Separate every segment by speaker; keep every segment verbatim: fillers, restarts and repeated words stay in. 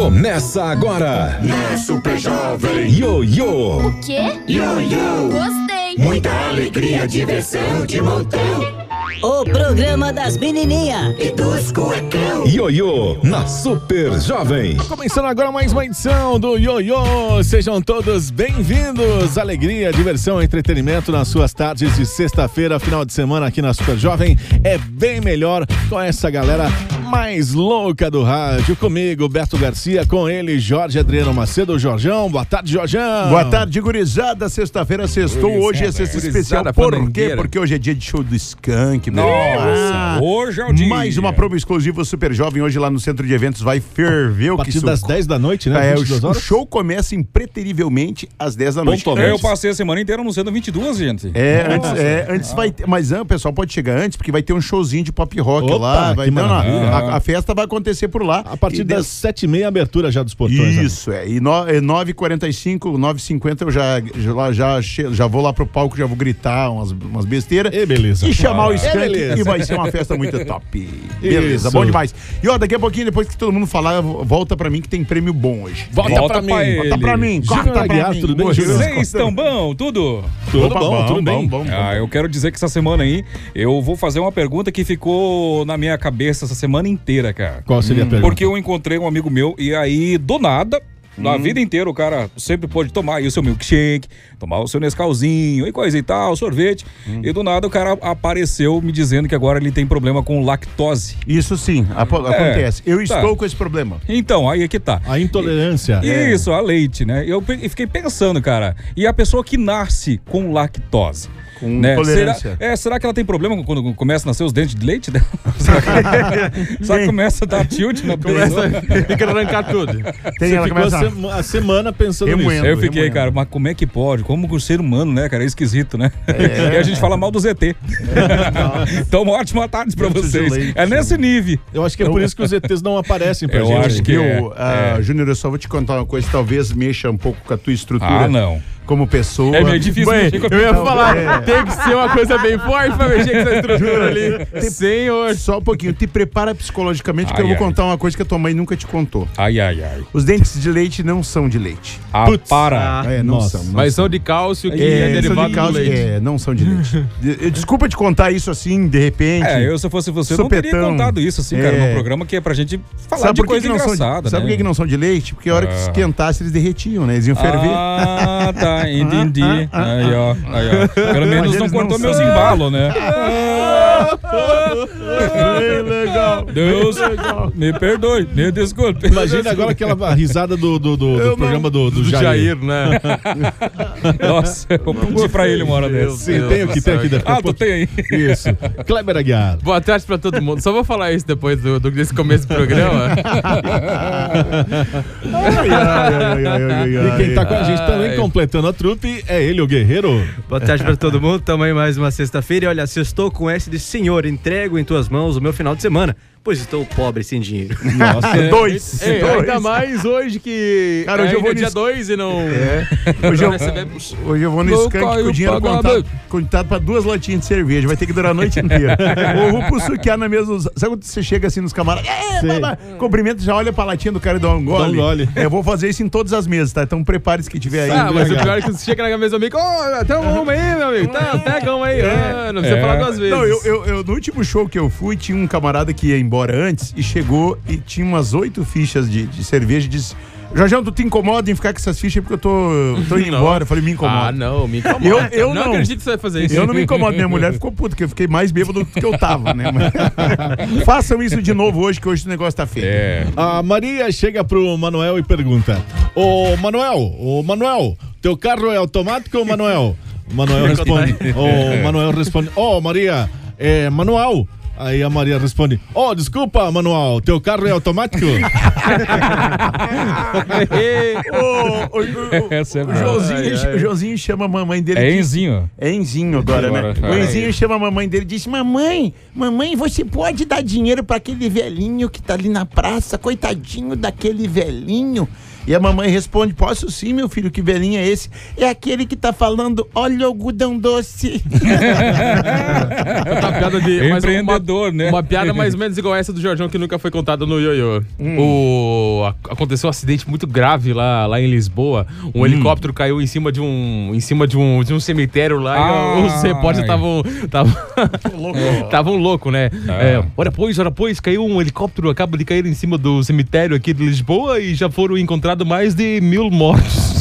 Speaker 1: Começa agora.
Speaker 2: Na Super Jovem.
Speaker 1: Ioiô.
Speaker 3: O quê?
Speaker 2: Ioiô.
Speaker 3: Gostei.
Speaker 2: Muita alegria, diversão de montão.
Speaker 4: O programa das menininhas
Speaker 2: e dos cuecão.
Speaker 1: Ioiô na Super Jovem.
Speaker 5: Começando agora mais uma edição do Ioiô. Sejam todos bem-vindos. Alegria, diversão, entretenimento nas suas tardes de sexta-feira, final de semana aqui na Super Jovem. É bem melhor com essa galera mais louca do rádio. Comigo, Beto Garcia, com ele, Jorge Adriano Macedo. Jorjão, boa tarde, Jorjão.
Speaker 6: Boa tarde, gurizada. Sexta-feira, sextou. Hoje é sexta especial. Por quê? Porque hoje é dia de show do Skank.
Speaker 7: Nossa, hoje é o dia.
Speaker 6: Mais uma promo exclusiva Super Jovem. Hoje lá no Centro de Eventos vai ferver o que
Speaker 5: A partir das dez da noite, né?
Speaker 6: É, o, o show começa impreterivelmente às dez da noite.
Speaker 7: É, eu passei a semana inteira no Centro vinte e duas, gente.
Speaker 6: É, Nossa. antes, é, antes vai ter, mas o pessoal pode chegar antes, porque vai ter um showzinho de pop rock. Opa, lá. Vai, não, não, a, a festa vai acontecer por lá.
Speaker 5: A partir das sete e meia, abertura já dos portões.
Speaker 6: Isso, né? é. E nove e quarenta e cinco, nove e cinquenta eu já, já, já, já vou lá pro palco, já vou gritar umas, umas besteiras.
Speaker 5: E beleza.
Speaker 6: E chamar ah, o Skank.
Speaker 5: É
Speaker 6: e vai ser uma festa muito top. Beleza, Isso. Bom demais. E ó, daqui a pouquinho, depois que todo mundo falar, volta pra mim que tem prêmio bom hoje.
Speaker 5: Volta, volta pra, pra mim.
Speaker 6: Volta pra mim.
Speaker 5: Júnior Aguiar, tudo bem?
Speaker 7: Vocês estão bom? Tudo?
Speaker 5: Tudo Opa, bom, bom, tudo bem.
Speaker 7: Bom, bom, bom. Ah, eu quero dizer que essa semana aí, eu vou fazer uma pergunta que ficou na minha cabeça essa semana inteira, cara.
Speaker 5: Qual seria hum. a pergunta?
Speaker 7: Porque eu encontrei um amigo meu e aí, do nada... Na hum. vida inteira o cara sempre pode tomar aí o seu milkshake, tomar o seu Nescauzinho e coisa e tal, sorvete. Hum. E do nada o cara apareceu me dizendo que agora ele tem problema com lactose.
Speaker 6: Isso sim, ap- é, acontece. Eu tá. estou com esse problema.
Speaker 7: Então, aí é que tá.
Speaker 5: A intolerância.
Speaker 7: E, isso, a leite, né? Eu fiquei pensando, cara, e a pessoa que nasce com lactose?
Speaker 6: Com né? intolerância.
Speaker 7: Será, é, será que ela tem problema quando começa a nascer os dentes de leite dela? Será que, será que começa a dar tilt na pessoa?
Speaker 5: Fica arrancar tudo.
Speaker 6: Tem,
Speaker 5: Você
Speaker 6: ela
Speaker 5: ficou
Speaker 6: começa
Speaker 5: a, a semana pensando
Speaker 6: remoendo,
Speaker 5: nisso.
Speaker 7: Eu fiquei,
Speaker 6: remoendo.
Speaker 7: cara, mas como é que pode? Como o ser humano, né, cara? É esquisito, né? É. E a gente fala mal do Z T. É. Então, uma ótima tarde pra vocês. Leite, é nesse nível.
Speaker 5: Eu acho que é por isso que os Z Tês não aparecem pra
Speaker 7: eu
Speaker 5: gente.
Speaker 7: Eu acho que
Speaker 6: eu,
Speaker 7: é.
Speaker 6: Uh, é. Júnior, eu só vou te contar uma coisa, talvez mexa um pouco com a tua estrutura.
Speaker 7: Ah, não.
Speaker 6: Como pessoa.
Speaker 7: É meio difícil
Speaker 5: Bem,
Speaker 7: mexer com a
Speaker 5: eu ia
Speaker 7: pessoa.
Speaker 5: falar,
Speaker 6: é.
Speaker 5: tem que ser uma coisa bem forte pra mexer com essa estrutura ali.
Speaker 6: Te, Senhor. Só um pouquinho, te prepara psicologicamente ai, que eu vou ai. contar uma coisa que a tua mãe nunca te contou.
Speaker 7: Ai, ai, ai.
Speaker 6: Os dentes de leite não são de leite.
Speaker 7: Ah, Putz, para.
Speaker 6: É, não
Speaker 5: Nossa.
Speaker 6: são. Não
Speaker 5: Mas
Speaker 6: são.
Speaker 5: são de cálcio que
Speaker 6: é,
Speaker 5: é derivado
Speaker 6: de cálcio,
Speaker 5: do leite.
Speaker 6: É, não são de leite. Desculpa te contar isso assim, de repente.
Speaker 7: É, eu se fosse você,
Speaker 6: supetão.
Speaker 7: não teria contado isso assim, é. cara, no programa que é pra gente falar
Speaker 6: sabe
Speaker 7: de coisa
Speaker 6: que
Speaker 7: engraçada,
Speaker 6: de, Sabe
Speaker 7: né?
Speaker 6: por que não são de leite? Porque a hora ah. que esquentasse eles derretiam, né? Eles iam ferver.
Speaker 7: Ah, tá, entendi. Aí, ó, aí, ó. Pelo menos não cortou meus embalos, né?
Speaker 6: Bem legal.
Speaker 7: Deus,
Speaker 6: bem legal.
Speaker 7: me perdoe, me desculpe.
Speaker 5: Imagina agora aquela risada do, do, do, do programa do, do, do Jair, né?
Speaker 7: Nossa, eu vou pedir pra ele uma hora dessa.
Speaker 5: Sim, tem aqui, tem aqui. Daqui
Speaker 7: ah, tu tem aí.
Speaker 5: Isso. Kleber Aguiar.
Speaker 8: Boa tarde pra todo mundo. Só vou falar isso depois do, do, desse começo do programa.
Speaker 5: ai, ai, ai, ai, ai, e quem tá com a gente também, completando a trupe, é ele, o Guerreiro.
Speaker 9: Boa tarde pra todo mundo. Tamo aí mais uma sexta-feira. E olha, se eu estou com esse de senhor, entrego em tuas mãos o meu final de semana, pois estou pobre sem dinheiro.
Speaker 6: Nossa, dois.
Speaker 8: Ei,
Speaker 6: dois.
Speaker 8: Ainda mais hoje que
Speaker 6: cara, hoje eu vou
Speaker 8: dia dois e não...
Speaker 6: É. Hoje, eu, hoje eu vou no Skank com o dinheiro contado, contado pra duas latinhas de cerveja. Vai ter que durar a noite inteira. Ou vou pro suquiar na mesma... Sabe quando você chega assim nos camaradas? É, cumprimento, já olha pra latinha do cara e dá um gole.
Speaker 5: Dá um gole.
Speaker 6: É, eu vou fazer isso em todas as mesas, tá? Então prepare-se que tiver aí.
Speaker 8: Ah, mas o pior é que você chega na mesa do amigo, oh, tem um uma aí, meu amigo. Tá, pega um aí.
Speaker 6: É.
Speaker 8: Ah, não precisa é. falar duas vezes.
Speaker 6: Não, eu, eu, eu, no último show que eu fui, tinha um camarada que ia embora antes e chegou e tinha umas oito fichas de, de cerveja e disse: Jorjão, tu te incomoda em ficar com essas fichas porque eu tô, tô indo embora. Eu falei, me incomoda.
Speaker 8: Ah, não, me incomoda.
Speaker 6: Eu, eu não,
Speaker 8: não acredito que você vai fazer isso.
Speaker 6: Eu não me incomodo. Minha mulher ficou puta, porque eu fiquei mais bêbado do que eu tava, né? Mas... façam isso de novo hoje, que hoje o negócio tá feio.
Speaker 7: É.
Speaker 5: A Maria chega pro Manuel e pergunta: Ô Manuel, ô Manuel, teu carro é automático ou Manuel? O Manuel responde: Ô Manuel responde: Ô Maria, é manual. Aí a Maria responde: Ó, oh, desculpa, Manuel, teu carro é automático?
Speaker 6: o, o, o,
Speaker 7: Essa é
Speaker 6: o, Joãozinho,
Speaker 7: ai, ai.
Speaker 6: o Joãozinho chama a mamãe dele.
Speaker 7: É
Speaker 6: diz,
Speaker 7: Enzinho.
Speaker 6: É Enzinho agora, agora, né? O Enzinho chama a mamãe dele e diz: Mamãe, mamãe, você pode dar dinheiro pra aquele velhinho que tá ali na praça? Coitadinho daquele velhinho. E a mamãe responde: posso sim, meu filho, que velhinho é esse? É aquele que tá falando: olha o algodão doce.
Speaker 8: Outra piada de, mas uma,
Speaker 7: Amador, né?
Speaker 8: Uma piada mais ou menos igual essa do Jorjão que nunca foi contada no ioiô.
Speaker 6: Hum.
Speaker 8: O... a- Aconteceu um acidente muito grave lá, lá em Lisboa. Um
Speaker 7: Hum.
Speaker 8: helicóptero caiu em cima de um, em cima de um, de um cemitério lá
Speaker 7: Ah,
Speaker 8: e os repórteres estavam estavam loucos, né?
Speaker 7: Ah.
Speaker 8: É, ora pois, ora pois, caiu um helicóptero, acaba de cair em cima do cemitério aqui de Lisboa e já foram encontrados mais de mil mortos.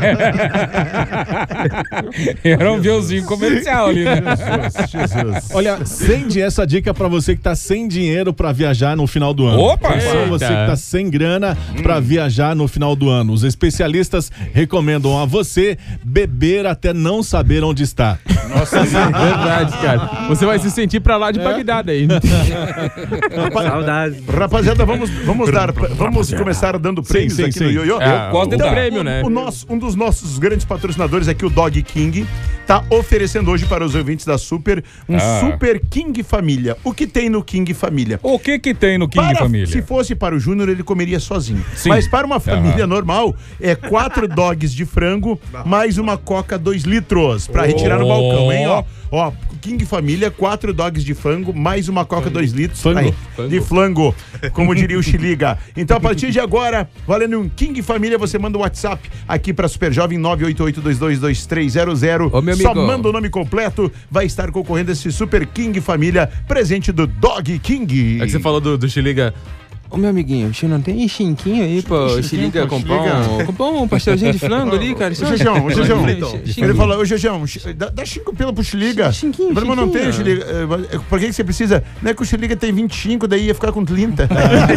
Speaker 7: Era um violzinho comercial ali, né?
Speaker 5: Jesus. Olha, sende essa dica pra você que tá sem dinheiro pra viajar no final do ano.
Speaker 7: Opa!
Speaker 5: Atenção,
Speaker 8: Eita.
Speaker 5: você que tá sem grana pra viajar no final do ano. Os especialistas recomendam a você beber até não saber onde está.
Speaker 8: Nossa, verdade, cara. Você vai se sentir pra lá de Bagdá aí.
Speaker 9: Saudade.
Speaker 6: Rapaziada, vamos, vamos dar, vamos começar dando prêmios
Speaker 5: sim,
Speaker 6: aqui
Speaker 5: sim.
Speaker 6: no ioiô.
Speaker 8: É,
Speaker 7: Eu gosto de
Speaker 8: o
Speaker 7: dar.
Speaker 8: prêmio, né?
Speaker 6: O nosso, um dos nossos grandes patrocinadores aqui, o Dog King, tá oferecendo hoje para os ouvintes da Super um
Speaker 7: Ah.
Speaker 6: Super King Família. O que tem no King Família?
Speaker 7: O que que tem no King
Speaker 6: Para-
Speaker 7: Família?
Speaker 6: Se fosse para o Júnior, ele comeria sozinho.
Speaker 7: Sim.
Speaker 6: Mas para uma família
Speaker 7: Aham.
Speaker 6: normal, é quatro dogs de frango mais uma coca dois litros para retirar no
Speaker 7: Oh.
Speaker 6: balcão, hein? Ó, ó, King Família, quatro dogs de frango mais uma coca dois litros pra-
Speaker 5: Fango.
Speaker 6: de flango, como diria o Xiliga. Então, a partir de agora, valendo um King Família, você manda um WhatsApp aqui para Super Jovem nove oito oito dois dois dois três zero zero.
Speaker 8: Ô, meu
Speaker 6: Só
Speaker 8: amigo.
Speaker 6: manda o nome completo, vai estar concorrendo a esse Super King Família, presente do Dog King.
Speaker 8: É que você falou do, do Xiliga. Ô meu amiguinho, você não tem chinquinho aí, pô? Xiliga
Speaker 6: pô,
Speaker 8: comprar
Speaker 6: Xiliga.
Speaker 8: um, comprar um pastelzinho de flango ali, cara?
Speaker 6: Ô, Jejão, ô, Jejão.
Speaker 8: Xinquinho.
Speaker 6: Ele fala, ô, Jejão, dá, dá cinco pila pro Xiliga.
Speaker 8: Chinquinho,
Speaker 6: Eu falei, mas não tem,
Speaker 8: chinquinho.
Speaker 6: Xiliga. É, Por que que você precisa? Não é que o Xiliga tem vinte e cinco, daí ia ficar com trinta.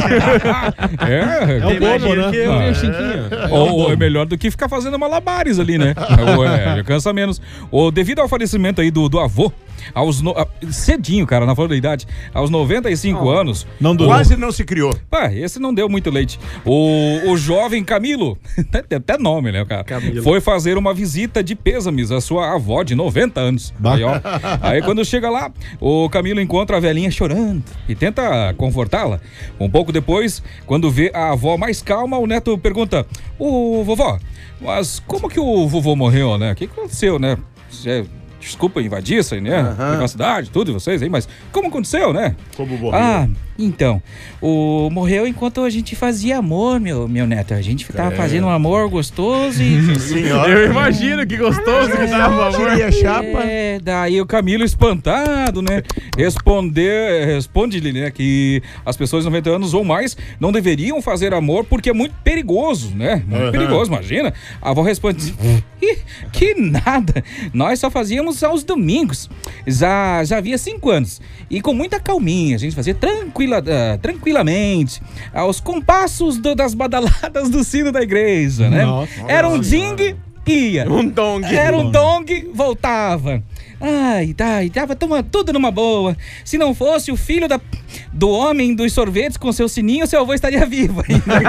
Speaker 7: É,
Speaker 5: É o bobo, né?
Speaker 8: Eu tenho chinquinho.
Speaker 7: Ou, ou é melhor do que ficar fazendo malabares ali, né? Ou é, já cansa menos. Ou devido ao falecimento aí do, do avô, aos no- a- cedinho, cara, na flor da idade, aos noventa e cinco anos,
Speaker 5: Não durou.
Speaker 6: Quase não se criou.
Speaker 7: pá, esse não deu muito leite. O, o jovem Camilo, tem até nome, né, cara? Foi fazer uma visita de pêsames à sua avó de noventa anos.
Speaker 5: Bah.
Speaker 7: Aí, ó, aí quando chega lá, o Camilo encontra a velhinha chorando e tenta confortá-la. Um pouco depois, quando vê a avó mais calma, o neto pergunta: Ô, vovó, mas como que o vovô morreu, né? O que que aconteceu, né? Cê- Desculpa invadir isso aí, né? Privacidade, tudo de vocês aí, mas como aconteceu, né?
Speaker 6: Como morreu.
Speaker 3: Ah, então, o morreu enquanto a gente fazia amor, meu, meu neto. A gente tava fazendo um amor gostoso e...
Speaker 6: Senhora.
Speaker 8: Eu imagino que gostoso que tava, amor.
Speaker 6: Tirei a chapa.
Speaker 7: É, daí o Camilo espantado, né? Responder, responde-lhe, né, que as pessoas de noventa anos ou mais não deveriam fazer amor porque é muito perigoso, né? Muito
Speaker 6: Aham.
Speaker 7: perigoso, imagina. A avó responde: "Ih, que nada, nós só fazíamos aos domingos. Já, já havia cinco anos. E com muita calminha, a gente fazia tranquila, ah, tranquilamente, aos compassos do- das badaladas do sino da igreja, né?
Speaker 5: Nossa.
Speaker 7: Era um ding, ia.
Speaker 8: Um dong.
Speaker 7: Era um dong, voltava. Ai, tá, e tava toma- tudo numa boa. Se não fosse o filho da, do homem dos sorvetes com seu sininho, seu avô estaria vivo ainda.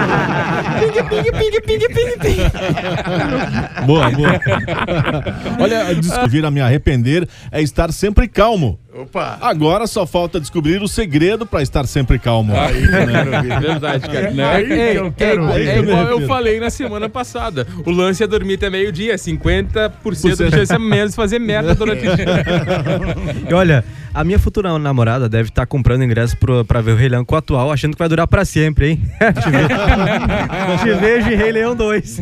Speaker 7: Ping, ping, ping, ping, ping, ping.
Speaker 5: Boa, boa. Olha, descobrir a me arrepender é estar sempre calmo.
Speaker 6: Opa.
Speaker 5: Agora só falta descobrir o segredo pra estar sempre calmo.
Speaker 8: Verdade, cara.
Speaker 7: Né?
Speaker 8: É,
Speaker 6: que eu
Speaker 8: é,
Speaker 6: quero
Speaker 8: é,
Speaker 6: ver.
Speaker 8: é igual eu falei na semana passada. O lance é dormir até meio-dia. cinquenta por cento de chance a menos de fazer merda durante o dia.
Speaker 9: E olha, a minha futura namorada deve estar comprando ingresso pro, pra ver o Rei Leão com o atual, achando que vai durar pra sempre, hein? Te vejo, te vejo em Rei Leão dois.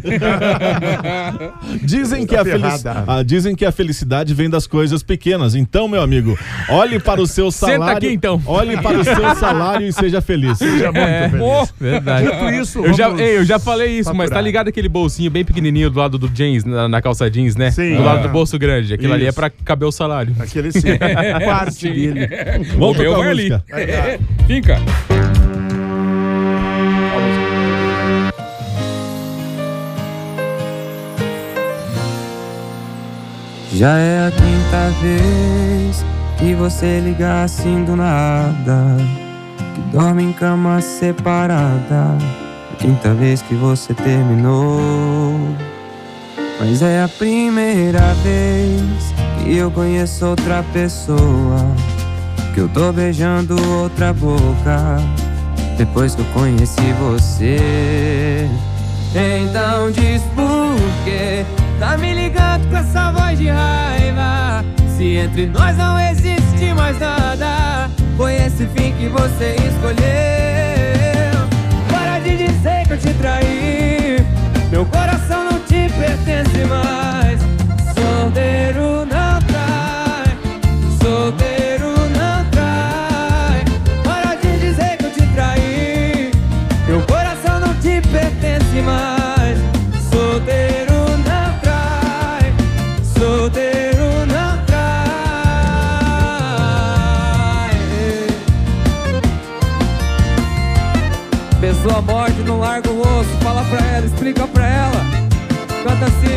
Speaker 5: Dizem que, a felici-
Speaker 6: ferrada.
Speaker 5: ah, dizem que a felicidade vem das coisas pequenas. Então, meu amigo, olhe para o seu
Speaker 8: Senta
Speaker 5: salário.
Speaker 8: aqui, então.
Speaker 5: Olhe para o seu salário e seja feliz.
Speaker 6: Seja muito
Speaker 8: É,
Speaker 6: feliz.
Speaker 8: oh, verdade.
Speaker 6: Dito isso,
Speaker 8: Eu já,
Speaker 6: vamos
Speaker 8: ei, eu já falei isso, mas tá
Speaker 6: faturar.
Speaker 8: ligado aquele bolsinho bem pequenininho do lado do jeans, na, na calça jeans, né?
Speaker 6: Sim.
Speaker 8: Do lado
Speaker 6: Ah.
Speaker 8: do bolso grande. Aquilo ali é
Speaker 6: Isso.
Speaker 8: pra caber o salário.
Speaker 6: Aquele sim. Parte dele.
Speaker 5: Vamos
Speaker 7: O meu
Speaker 5: tocar a
Speaker 7: vai ali.
Speaker 5: música.
Speaker 7: Fica.
Speaker 10: Já é a quinta vez que você liga assim do nada, que dorme em cama separada. A quinta vez que você terminou. Mas é a primeira vez que eu conheço outra pessoa, que eu tô beijando outra boca depois que eu conheci você. Então diz por quê tá me ligando com essa voz de raiva, se entre nós não existe mais nada. Foi esse fim que você escolheu. Para de dizer que eu te traí, meu coração não te pertence mais. Solteiro não trai, solteiro não trai. Para de dizer que eu te traí, meu coração não te pertence mais. Solteiro não trai, solteiro não trai. Pessoa morde, não larga o osso. Fala pra ela, explica pra ela. Canta assim.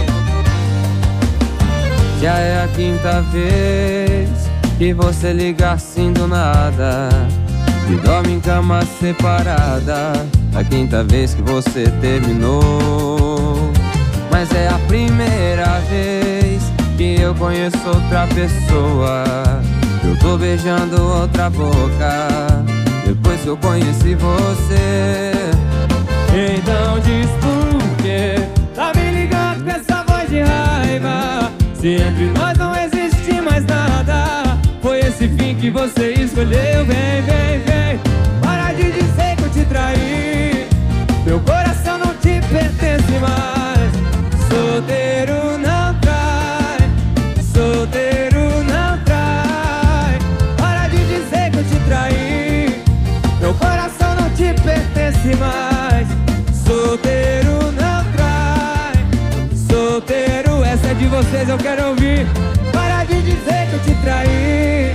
Speaker 10: Já é a quinta vez que você liga assim do nada e dorme em cama separada. A quinta vez que você terminou. Mas é a primeira vez que eu conheço outra pessoa. Eu tô beijando outra boca depois que eu conheci você. Então diz por quê tá me ligando com essa voz de raiva, se entre nós não existe mais nada. Foi esse fim que você escolheu. Vem, vem, vem, para de dizer que eu te traí, meu coração não te pertence mais. Solteiro não trai, solteiro não trai. Para de dizer que eu te traí, meu coração não te pertence mais. Solteiro não trai, solteiro, essa é de vocês, eu quero ouvir. Para de dizer que eu te traí.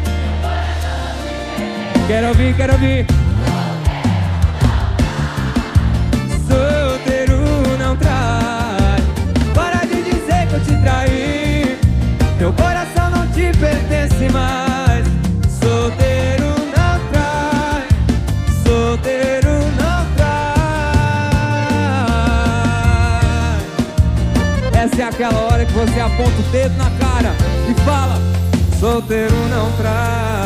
Speaker 10: Quero ouvir, quero ouvir. Solteiro não trai. Para de dizer que eu te traí, meu coração não te pertence mais. Solteiro não trai, solteiro não trai. Essa é aquela hora que você aponta o dedo na cara e fala: solteiro não trai.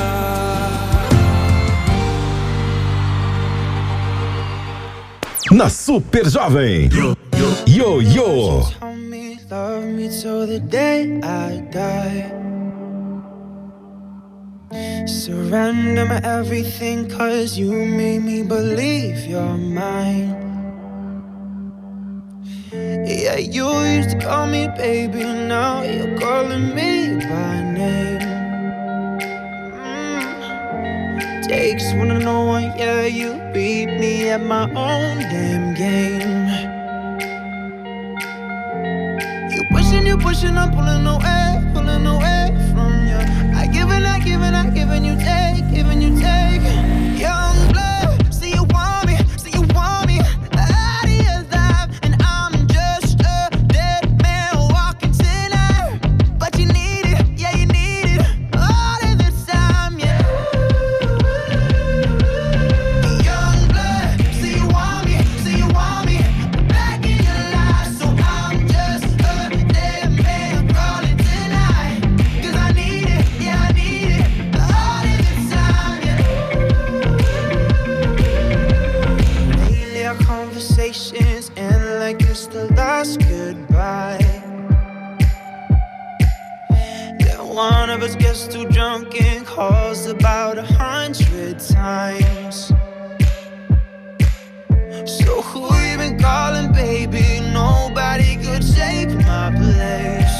Speaker 1: Na Super Jovem. Yo, yo.
Speaker 11: Love me till the day I die. Surrender my everything, cause you made me believe you're mine. Yeah, you used to call me baby, now you're calling me by name. mm. Takes one to know one, yeah, you beat me at my own damn game. Pushing you, pushing, I'm pulling away, pulling away from you. I give and I give and I give and you take, giving you take. Young blood, see you want me, see you want me out of your life, and I'm just a dead man walking tonight. But you need it, yeah you need it, all of the time, yeah. Young blood, see you want me, see you want me back in your life, so I'm just a dead man crawling tonight. Cause I need it, yeah I need it, all of the time, yeah. Lately our conversations end like it's the last goodbye. Then one of us gets too drunk and calls about a hundred times. So who you been calling, baby? Nobody could take my place.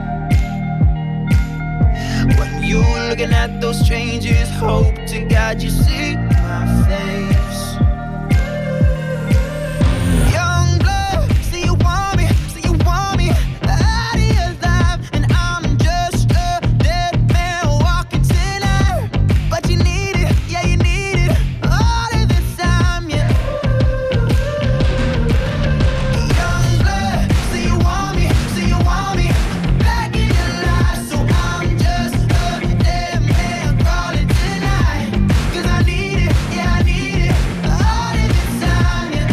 Speaker 11: When you looking at those strangers, hope to God you see my face. Young blood, see you want me, see you want me out of your life, and I'm just a dead man walking tonight. But you need it, yeah you need it, all of the time, yeah. Young blood, see you want me, see you want me back in your life, so I'm just a dead man crawling tonight. Cause I need it, yeah I need it, all of the time, yeah.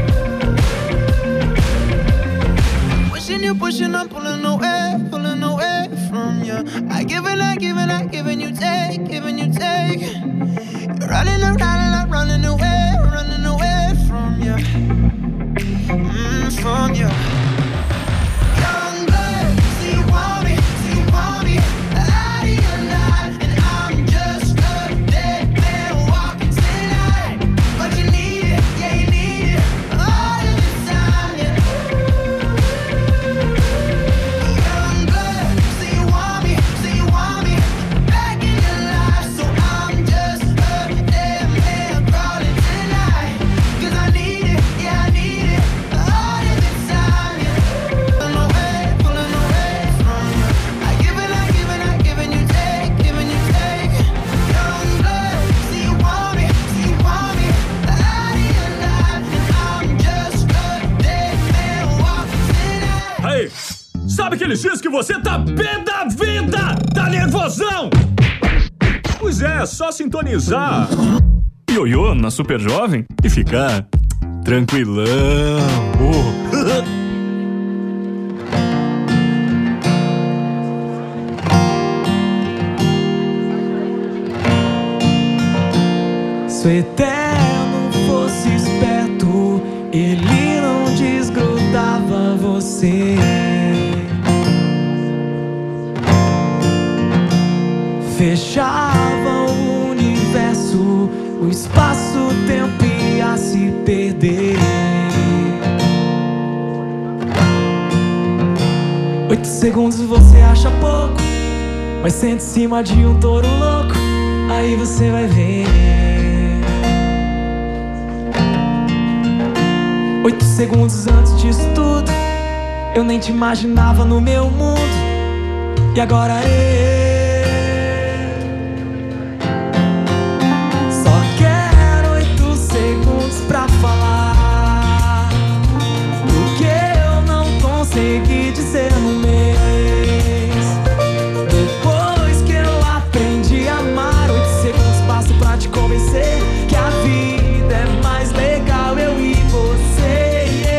Speaker 11: Pushing you, pushing, I'm pulling away, pulling away from you. I give and I give and I give and you take, giving you take. You're running around and I'm running away, running away from you, mm, from you. Young blood, see you want me, see you want me out of your life, and I'm just a dead
Speaker 12: Sabe aquele X que você tá pé da vida? Tá nervosão? Pois é, só sintonizar Ioiô na Super Jovem e ficar tranquilão. Oh.
Speaker 13: Se o eterno fosse esperto, ele não desgrudava você. Fechava o universo, o espaço-tempo ia se perder. Oito segundos você acha pouco, mas sente em cima de um touro louco, aí você vai ver. Oito segundos antes disso tudo, eu nem te imaginava no meu mundo, e agora eu pra falar do que eu não consegui dizer no mês. Depois que eu aprendi a amar, oito segundos passo pra te convencer que a vida é mais legal eu e você.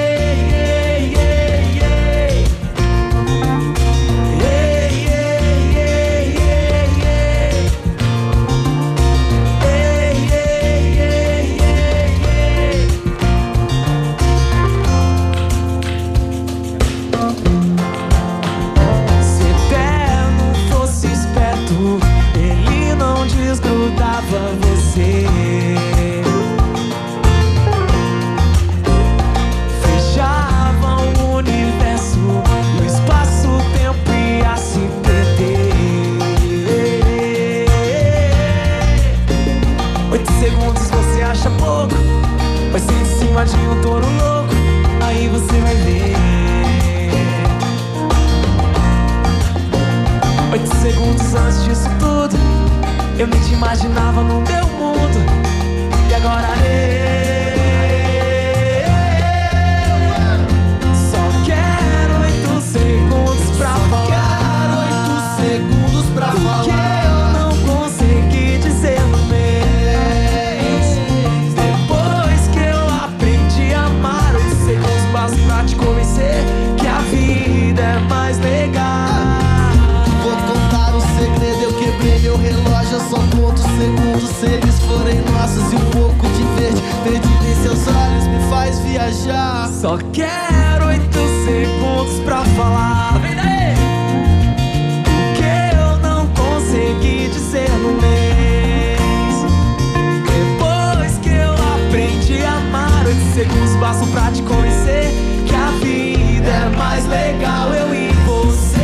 Speaker 13: Desgrudava você. Fechava o universo, o espaço-tempo ia se perder. Oito segundos você acha pouco, mas sente em cima de um touro louco, aí você vai ver. Oito segundos antes disso tudo, eu nem te imaginava no meu mundo, e agora eu só quero oito segundos pra falar. Oito segundos pra falar. Que eu não consegui dizer no mês. Depois que eu aprendi a amar, oito segundos passo pra te convencer que a vida é mais legal. Vou contar um segredo, eu quebrei meu relógio, eu só conto segundos se eles forem nossos. E um pouco de verde perdido em seus olhos me faz viajar. Só quero oito segundos pra falar. Vem daí! O que eu não consegui dizer no mês. Depois que eu aprendi a amar, oito segundos bastam pra te convencer que a vida é mais legal eu e você.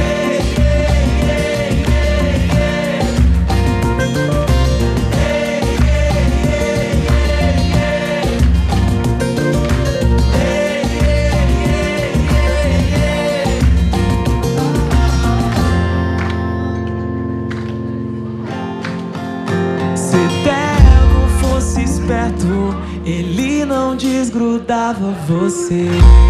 Speaker 13: Se Eterno fosse esperto, ele não desgrudava você.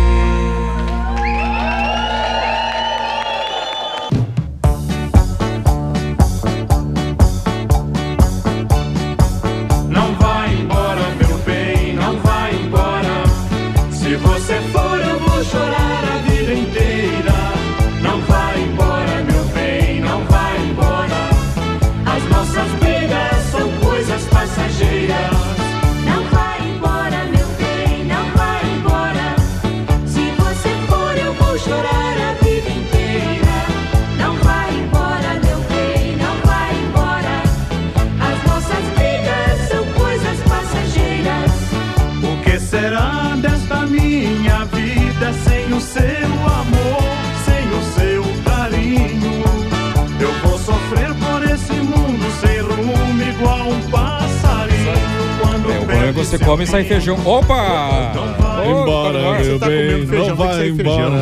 Speaker 14: Não vai embora, meu bem, não vai embora. Se você for, eu vou chorar a vida inteira. Não vai embora, meu bem, não vai embora. As nossas brigas são coisas passageiras.
Speaker 15: Não vai embora, meu bem, não vai embora. Se você for, eu vou chorar a vida inteira. Não vai embora, meu bem, não vai embora. As nossas brigas são coisas passageiras.
Speaker 14: O que será desta minha vida sem o seu amor, sem o seu carinho? Eu vou sofrer por esse mundo sem rumo, igual um passarinho. Quando
Speaker 7: É, o bom é você come e sai feijão. Opa!
Speaker 5: Embora, meu bem, não vai embora.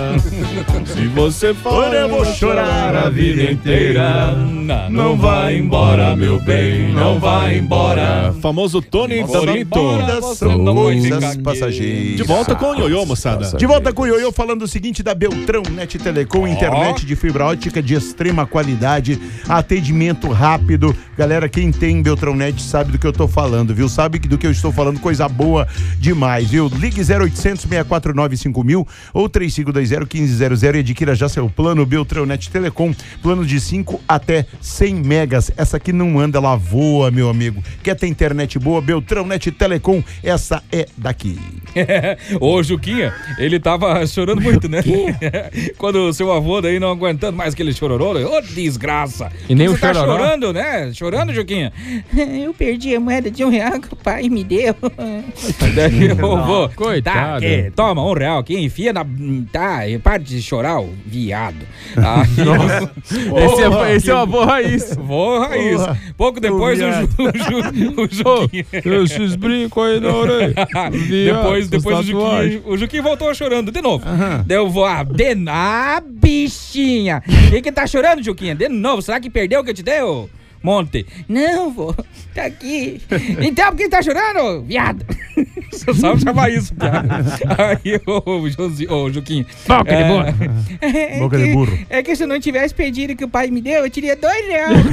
Speaker 5: Se você for,
Speaker 6: eu vou chorar a vida inteira.
Speaker 5: Não vai embora, meu bem, não vai embora. Famoso Tony Bonito.
Speaker 6: Coisas passageiras.
Speaker 5: De volta com o Ioiô, moçada.
Speaker 6: De volta com o Ioiô, falando o seguinte da Beltrão Net Telecom, internet de fibra ótica de extrema qualidade, atendimento rápido. Galera, quem tem Beltrão Net sabe do que eu tô falando, viu? Sabe do que eu estou falando, coisa boa demais, viu? Ligue zero oitocentos, seis quatro nove, cinco mil ou três cinco dois zero, um cinco zero zero e adquira já seu plano Beltrão Net Telecom, plano de cinco até cem megas. Essa aqui não anda, ela voa, meu amigo. Quer ter internet boa? Beltrão Net Telecom, essa é daqui.
Speaker 7: Ô, Juquinha, ele tava chorando muito, né? Quando o seu avô daí não aguentando mais aquele chororô, ô, desgraça.
Speaker 8: E nem
Speaker 7: Você
Speaker 8: o
Speaker 7: tá
Speaker 8: chororó?
Speaker 7: chorando, né? Chorando, Juquinha?
Speaker 3: Eu perdi a moeda de um real que o pai me deu.
Speaker 7: Daí o avô, tá,
Speaker 8: Coitado.
Speaker 7: aqui, toma um real aqui, enfia na... Tá, e para de chorar, o viado. Aí,
Speaker 8: Esse é, esse é o avô raiz.
Speaker 7: Vô raiz.
Speaker 6: Porra.
Speaker 7: Pouco depois o,
Speaker 6: viado.
Speaker 7: Ju, o, Ju, o Juquinha...
Speaker 8: Esses brincos aí na orelha.
Speaker 7: Depois, depois o, Juquinha, o Juquinha voltou chorando de novo. Daí eu vou, ah, de, ah, bichinha. Quem que tá chorando, Juquinha? De novo, será que perdeu o que eu te deu? Monte. Não, vô, tá aqui. Então, por que tá chorando, viado? Você sabe chamar isso, viado. Aí, ô, Josi, ô, Juquinha.
Speaker 8: Boca de burro.
Speaker 3: É
Speaker 6: Boca
Speaker 3: que,
Speaker 6: de burro.
Speaker 3: É que se eu não tivesse perdido o que o pai me deu, eu teria dois reais.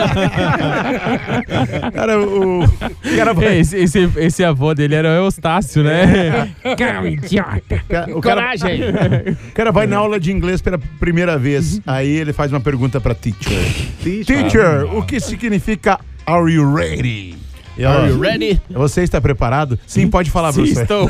Speaker 6: Cara, o... cara vai...
Speaker 8: Esse, esse, esse avô dele era o Eustácio, né?
Speaker 3: Cara, idiota.
Speaker 6: O cara, o cara vai na aula de inglês pela primeira vez. Aí ele faz uma pergunta pra teacher. Teacher, o que significa Are you ready?
Speaker 8: Are you ready?
Speaker 6: Você está preparado? Sim, pode falar,
Speaker 8: Sim,
Speaker 6: professor.
Speaker 8: estou.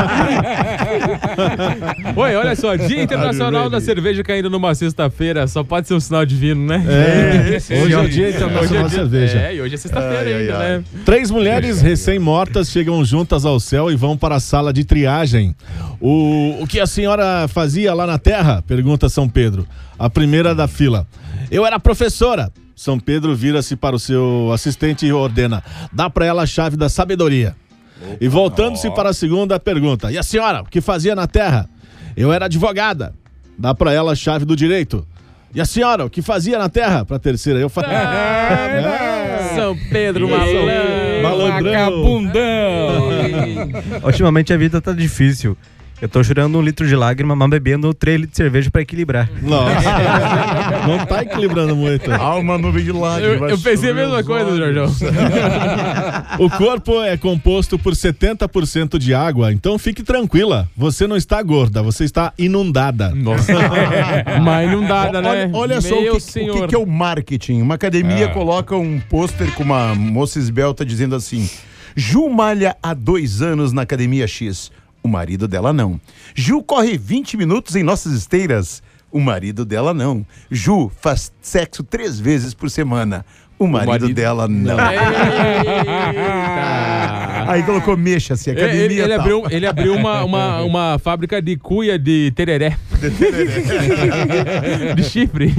Speaker 8: Oi, olha só, Dia Internacional da Cerveja caindo numa sexta-feira, só pode ser um sinal divino, né?
Speaker 5: É, hoje é o Dia Internacional da Cerveja.
Speaker 8: É, e hoje é sexta-feira
Speaker 6: Ai,
Speaker 8: ainda,
Speaker 6: ai, ai.
Speaker 8: né?
Speaker 5: Três mulheres recém-mortas chegam juntas ao céu e vão para a sala de triagem. O, o que a senhora fazia lá na Terra? Pergunta São Pedro. A primeira da fila. Eu era professora. São Pedro vira-se para o seu assistente e ordena: dá para ela a chave da sabedoria. E voltando-se para a segunda, pergunta: e a senhora, o que fazia na Terra? Eu era advogada. Dá para ela a chave do direito. E a senhora, o que fazia na Terra? Para a terceira, eu falei:
Speaker 8: Ah, São Pedro, malandro.
Speaker 5: Malandrão.
Speaker 7: Vagabundão.
Speaker 9: Ultimamente a vida tá difícil. Eu tô chorando um litro de lágrima, mas bebendo três litros de cerveja pra equilibrar.
Speaker 5: Nossa, não tá equilibrando muito.
Speaker 6: Há uma nuvem de lágrimas.
Speaker 8: Eu, eu pensei a
Speaker 6: sobre
Speaker 8: mesma
Speaker 6: os
Speaker 8: coisa,
Speaker 6: olhos.
Speaker 8: Jorjão.
Speaker 5: O corpo é composto por setenta por cento de água, então fique tranquila. Você não está gorda, você está inundada.
Speaker 8: Nossa. Mas inundada, né?
Speaker 6: Olha, olha só o
Speaker 8: Meu
Speaker 6: que, o
Speaker 8: senhor.
Speaker 6: que, que é o marketing. Uma academia
Speaker 7: Ah.
Speaker 6: coloca um pôster com uma moça esbelta dizendo assim: Ju malha há dois anos na academia X. O marido dela não. Ju corre vinte minutos em nossas esteiras. O marido dela não. Ju faz sexo três vezes por semana. O marido,
Speaker 8: marido-
Speaker 6: dela não.
Speaker 8: Eita.
Speaker 6: Aí colocou mexa-se, academia
Speaker 8: Ele, ele
Speaker 6: tal.
Speaker 8: abriu, ele abriu uma, uma, uma fábrica de cuia de tereré. De chifre.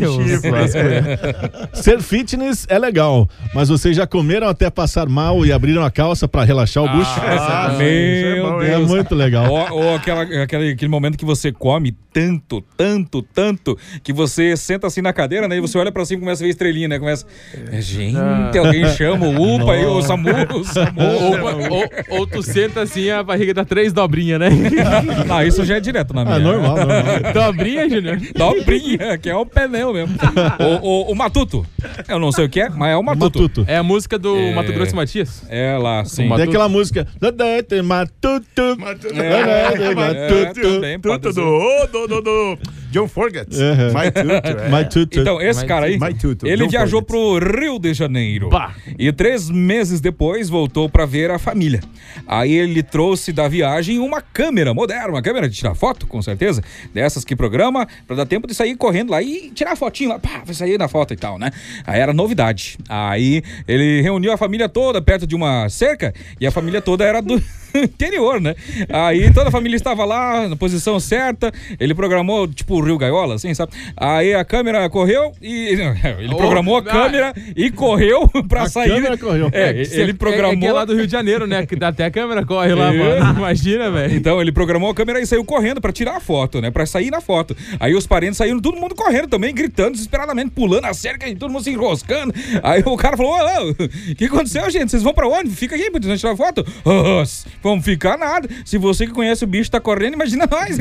Speaker 5: Ser fitness é legal, mas vocês já comeram até passar mal e abriram a calça pra relaxar o bucho?
Speaker 7: Ah,
Speaker 6: isso é
Speaker 7: meu
Speaker 6: bom,
Speaker 5: É
Speaker 7: Deus.
Speaker 5: muito legal.
Speaker 7: Ou, ou aquela, aquele, aquele momento que você come tanto, tanto, tanto, que você senta assim na cadeira, né? E você olha pra cima e começa a ver estrelinha, né? Começa. Gente, alguém chama o UPA aí, o SAMU, o SAMU.
Speaker 8: Ou, ou, ou tu senta assim, a barriga dá três dobrinhas, né?
Speaker 7: Ah, isso já é direto na minha.
Speaker 5: Ah, normal, normal.
Speaker 8: Dobrinha, Júnior?
Speaker 7: Dobrinha, que é o pneu mesmo. o, o, o Matuto. Eu não sei o que é, mas é o Matuto.
Speaker 5: Matuto.
Speaker 8: É a música do
Speaker 7: É.
Speaker 8: Mato Grosso e Matias.
Speaker 7: É lá, sim.
Speaker 8: Matuto.
Speaker 5: Tem aquela música. Matuto.
Speaker 7: É,
Speaker 5: Matuto.
Speaker 7: também pode
Speaker 6: Tudo
Speaker 7: ser.
Speaker 6: do, do, do, do John Forget.
Speaker 5: Uhum.
Speaker 6: My tuto, é.
Speaker 5: Matuto.
Speaker 7: Então, esse cara aí,
Speaker 6: My tuto,
Speaker 7: ele
Speaker 6: John
Speaker 7: viajou
Speaker 6: Forget.
Speaker 7: pro Rio de Janeiro.
Speaker 8: Bah.
Speaker 7: E três meses depois voltou pra ver a família. Aí ele trouxe da viagem uma câmera moderna, uma câmera de tirar foto, com certeza, dessas que programa, pra dar tempo de sair correndo lá e tirar a fotinho lá, pá, vai sair na foto e tal, né? Aí era novidade. Aí ele reuniu a família toda perto de uma cerca e a família toda era do interior, né? Aí toda a família estava lá na posição certa, ele programou, tipo, o Rio Gaiola, assim, sabe? Aí a câmera correu e... Ele programou a câmera e correu pra
Speaker 5: A
Speaker 7: sair.
Speaker 5: câmera correu.
Speaker 7: É,
Speaker 8: É,
Speaker 7: ele programou...
Speaker 8: É, é que é lá do Rio de Janeiro, né? Que até a câmera corre lá, mano. Imagina, velho.
Speaker 7: Então, ele programou a câmera e saiu correndo pra tirar a foto, né? Pra sair na foto. Aí os parentes saíram, todo mundo correndo também, gritando desesperadamente, pulando a cerca e todo mundo se enroscando. Aí o cara falou, ô, ô, o que aconteceu, gente? Vocês vão pra onde? Fica aqui, pra tirar foto? Oh, vamos ficar nada. Se você que conhece o bicho tá correndo, imagina nós.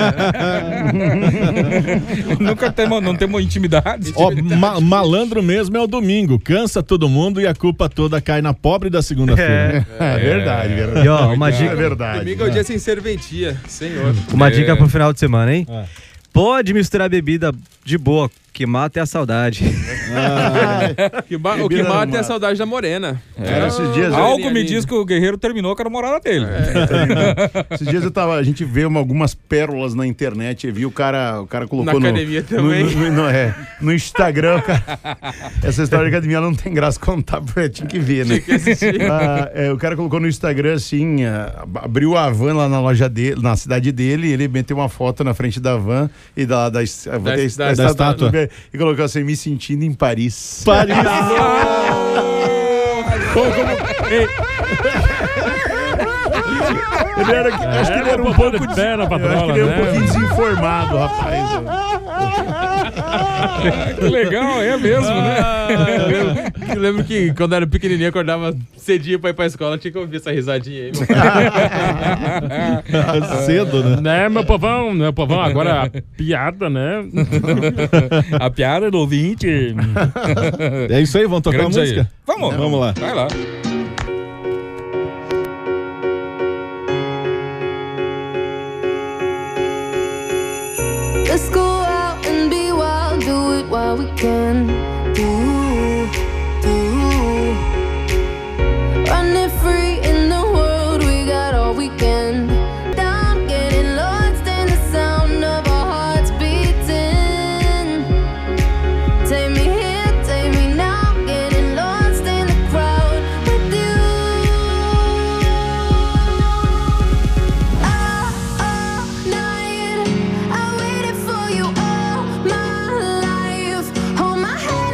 Speaker 7: Nunca temos, não temos intimidade.
Speaker 5: Ó, ma- malandro mesmo é o domingo. Cansa todo mundo e a culpa toda cai na pobre da segunda-feira.
Speaker 6: É, é verdade, verdade.
Speaker 9: E ó, uma dica.
Speaker 6: É verdade.
Speaker 8: Domingo é o dia sem serventia, senhor.
Speaker 9: Uma
Speaker 7: É.
Speaker 9: dica pro final de semana, hein?
Speaker 5: É.
Speaker 9: Pode misturar bebida de boa, que mata é a saudade.
Speaker 8: Que ba- o que
Speaker 6: Bebida
Speaker 8: mata
Speaker 6: não
Speaker 8: é a
Speaker 6: mata.
Speaker 8: saudade da morena.
Speaker 6: É, esses dias eu-
Speaker 7: Algo me diz que o Guerreiro terminou com a namorada dele.
Speaker 6: Esses dias eu tava, a gente vê uma- algumas pérolas na internet e viu o cara, o cara colocou
Speaker 8: Na
Speaker 6: no,
Speaker 8: academia
Speaker 6: no,
Speaker 8: também.
Speaker 6: no, no- é, no Instagram, o cara- essa história de academia não tem graça contar, porque tinha que ver, né?
Speaker 8: Tinha que assistir.
Speaker 6: Ah, é, o cara colocou no Instagram assim, ah, abriu a van lá na loja dele, na cidade dele, e ele meteu uma foto na frente da van e da, da, es- da,
Speaker 8: Da-
Speaker 6: da
Speaker 8: da
Speaker 5: estátua.
Speaker 6: e colocou assim, me sentindo em Paris.
Speaker 5: Paris.
Speaker 6: Ele era, acho que ele era um pouco de
Speaker 16: pé na
Speaker 6: eu acho que
Speaker 16: patrola,
Speaker 6: ele era um
Speaker 16: né?
Speaker 6: pouquinho desinformado, rapaz.
Speaker 7: Que legal, é mesmo, né?
Speaker 8: Ah, eu, lembro, eu lembro que quando eu era pequenininho, acordava cedinho pra ir pra escola, tinha que ouvir essa risadinha aí.
Speaker 5: Cedo, né?
Speaker 16: Né, meu povão, meu povão, agora a piada, né?
Speaker 7: A piada do ouvinte.
Speaker 5: É isso aí, vamos tocar
Speaker 7: Grande
Speaker 5: a música?
Speaker 7: aí. Vamos.
Speaker 5: Vamos lá.
Speaker 7: Vai lá.
Speaker 15: Let's go out and be wild, do it while we can. Do, do. Running free in the world, we got all weekend. Down, getting lost in the sound of our hearts beating. Take me here, take me now, getting lost in the crowd with you. All, all night, I waited for you all my life. Hold my hand.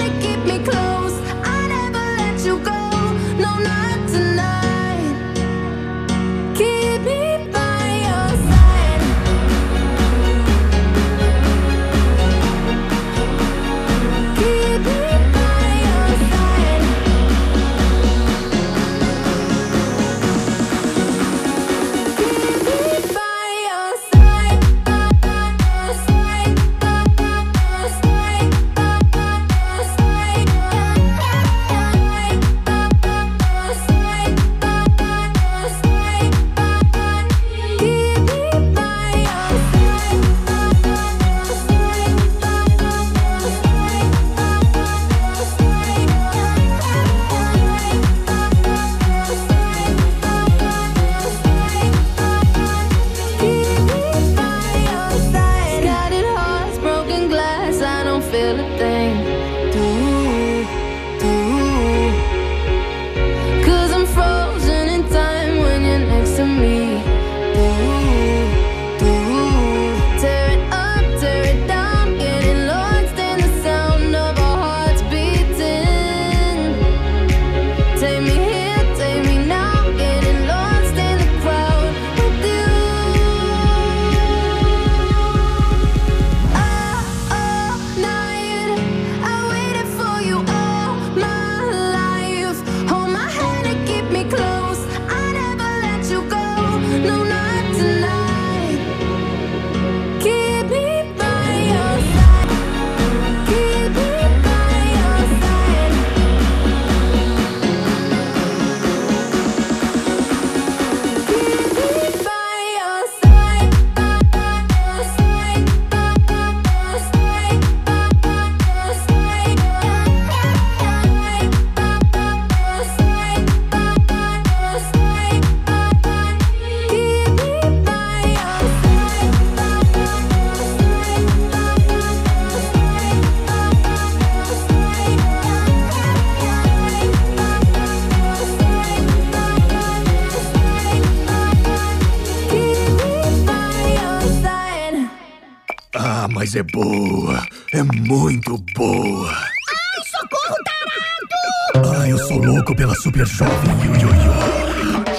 Speaker 2: Ah, mas é boa. É muito boa.
Speaker 15: Ai, socorro, tarado!
Speaker 2: Ah, eu sou louco pela Super Jovem Io-Io-Io.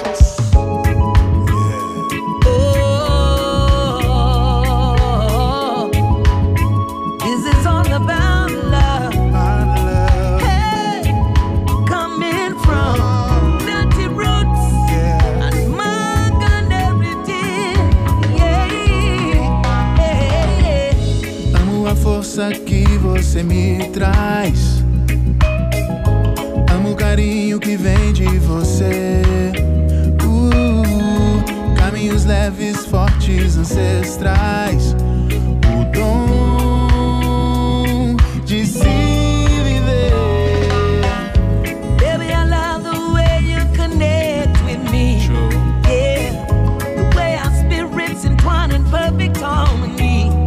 Speaker 17: Que você me traz, amo o carinho que vem de você, uh, caminhos leves, fortes, ancestrais, o dom de se viver.
Speaker 13: Baby, I love the way you connect with me. Sure. Yeah, the way our spirits entwine in perfect harmony.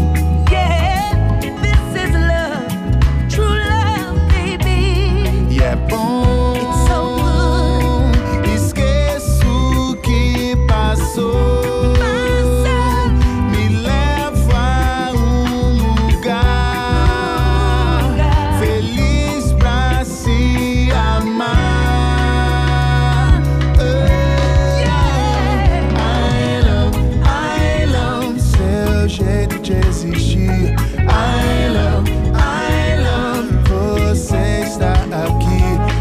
Speaker 17: É bom, esqueço o que passou, me leva a um lugar feliz pra se amar. I love, I love seu jeito de existir. I love, I love você está aqui.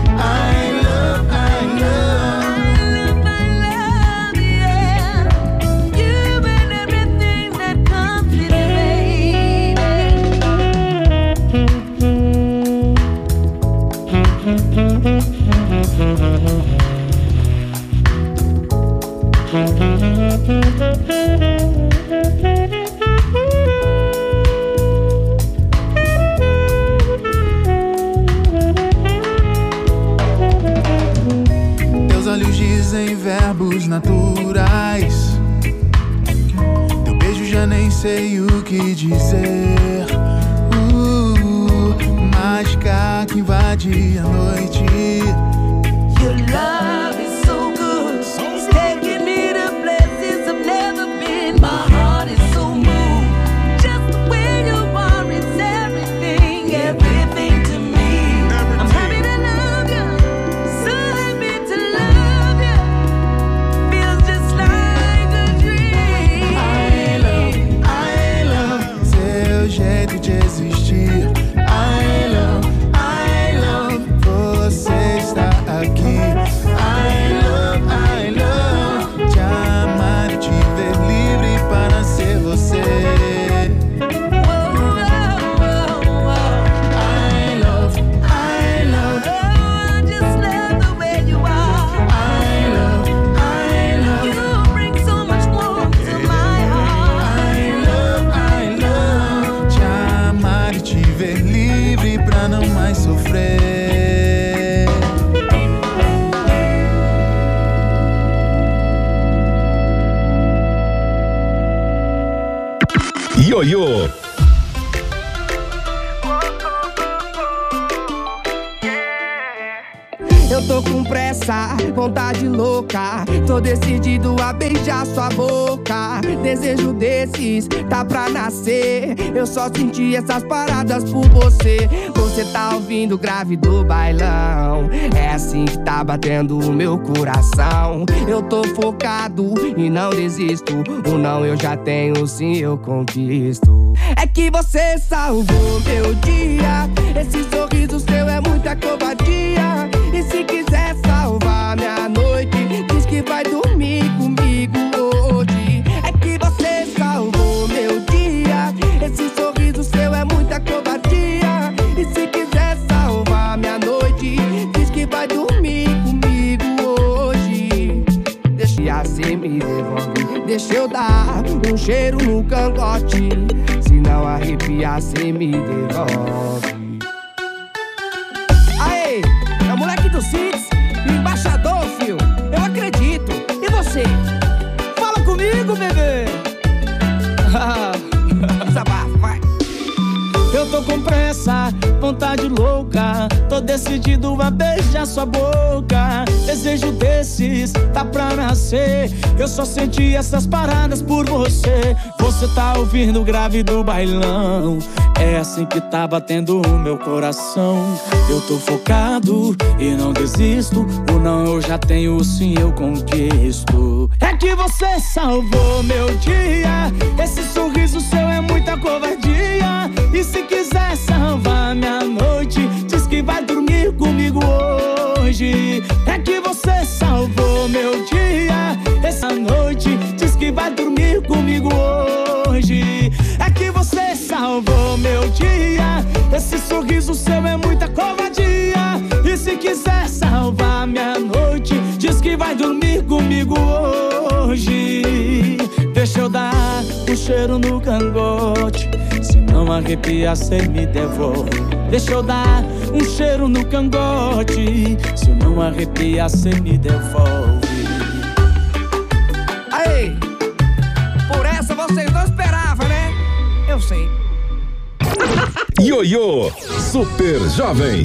Speaker 17: Teus olhos dizem verbos naturais. Teu beijo já nem sei o que dizer. Uh, mágica que invade a noite.
Speaker 13: Your love is so good, it's taking me to places I've never been. My heart is so moved, just the way you are, it's everything, everything to me. I'm happy to love you, so happy to love you. Feels just like a dream.
Speaker 17: I love, I love seu jeito de existir. I love, I love você está aqui. I love, I love te amar e te ver livre para ser você. I love, I love,
Speaker 13: I just love the way you are.
Speaker 17: I love, I love,
Speaker 13: You bring so much warmth to my heart.
Speaker 17: I love, I love te amar e te ver livre pra não mais sofrer.
Speaker 1: Io-Io.
Speaker 18: Eu tô com pressa, vontade louca. Tô decidido a beijar sua boca. Desejo desses, tá pra nascer. Eu só senti essas paradas por você. Você tá ouvindo o grave do bailão. É assim que tá batendo o meu coração. Eu tô focado e não desisto. O não eu já tenho, sim eu conquisto. É que você salvou meu dia. Esse sorriso seu é muita covardia. E se quiser salvar minha noite, diz que vai dormir comigo hoje. É que você salvou meu dia. Esse sorriso seu é muita covardia. E se quiser salvar minha noite, diz que vai dormir comigo hoje. Deixa assim me devolve. Deixa eu dar um cheiro no cangote. Se não arrepiar, cê me devolve. Aê, é o moleque do Six, embaixador, fio. Eu acredito. E você? Fala comigo, bebê. Desabafa, vai.
Speaker 19: Eu tô com pressa, vontade louca. Tô decidido a beijar sua boca. Desejo desses, tá pra nascer. Eu só senti essas paradas por você. Você você tá ouvindo o grave do bailão. É assim que tá batendo o meu coração. Eu tô focado e não desisto. O não eu já tenho, o sim eu conquisto. É que você salvou meu dia. Esse sorriso seu é muita covardia. E se quiser salvar minha noite, diz que vai dormir comigo hoje. É que você salvou meu dia. Essa noite, diz que vai dormir comigo hoje. É que você salvou meu dia. Esse sorriso seu é muita covardia. E se quiser salvar minha noite, diz que vai dormir comigo hoje. Deixa eu dar um cheiro no cangote. Se não arrepiar, cê me devolve. Deixa eu dar um cheiro no cangote. Se não arrepiar, cê me devolve.
Speaker 18: Aí, por essa vocês não esperavam, né? Eu sei.
Speaker 1: Ioiô Super Jovem.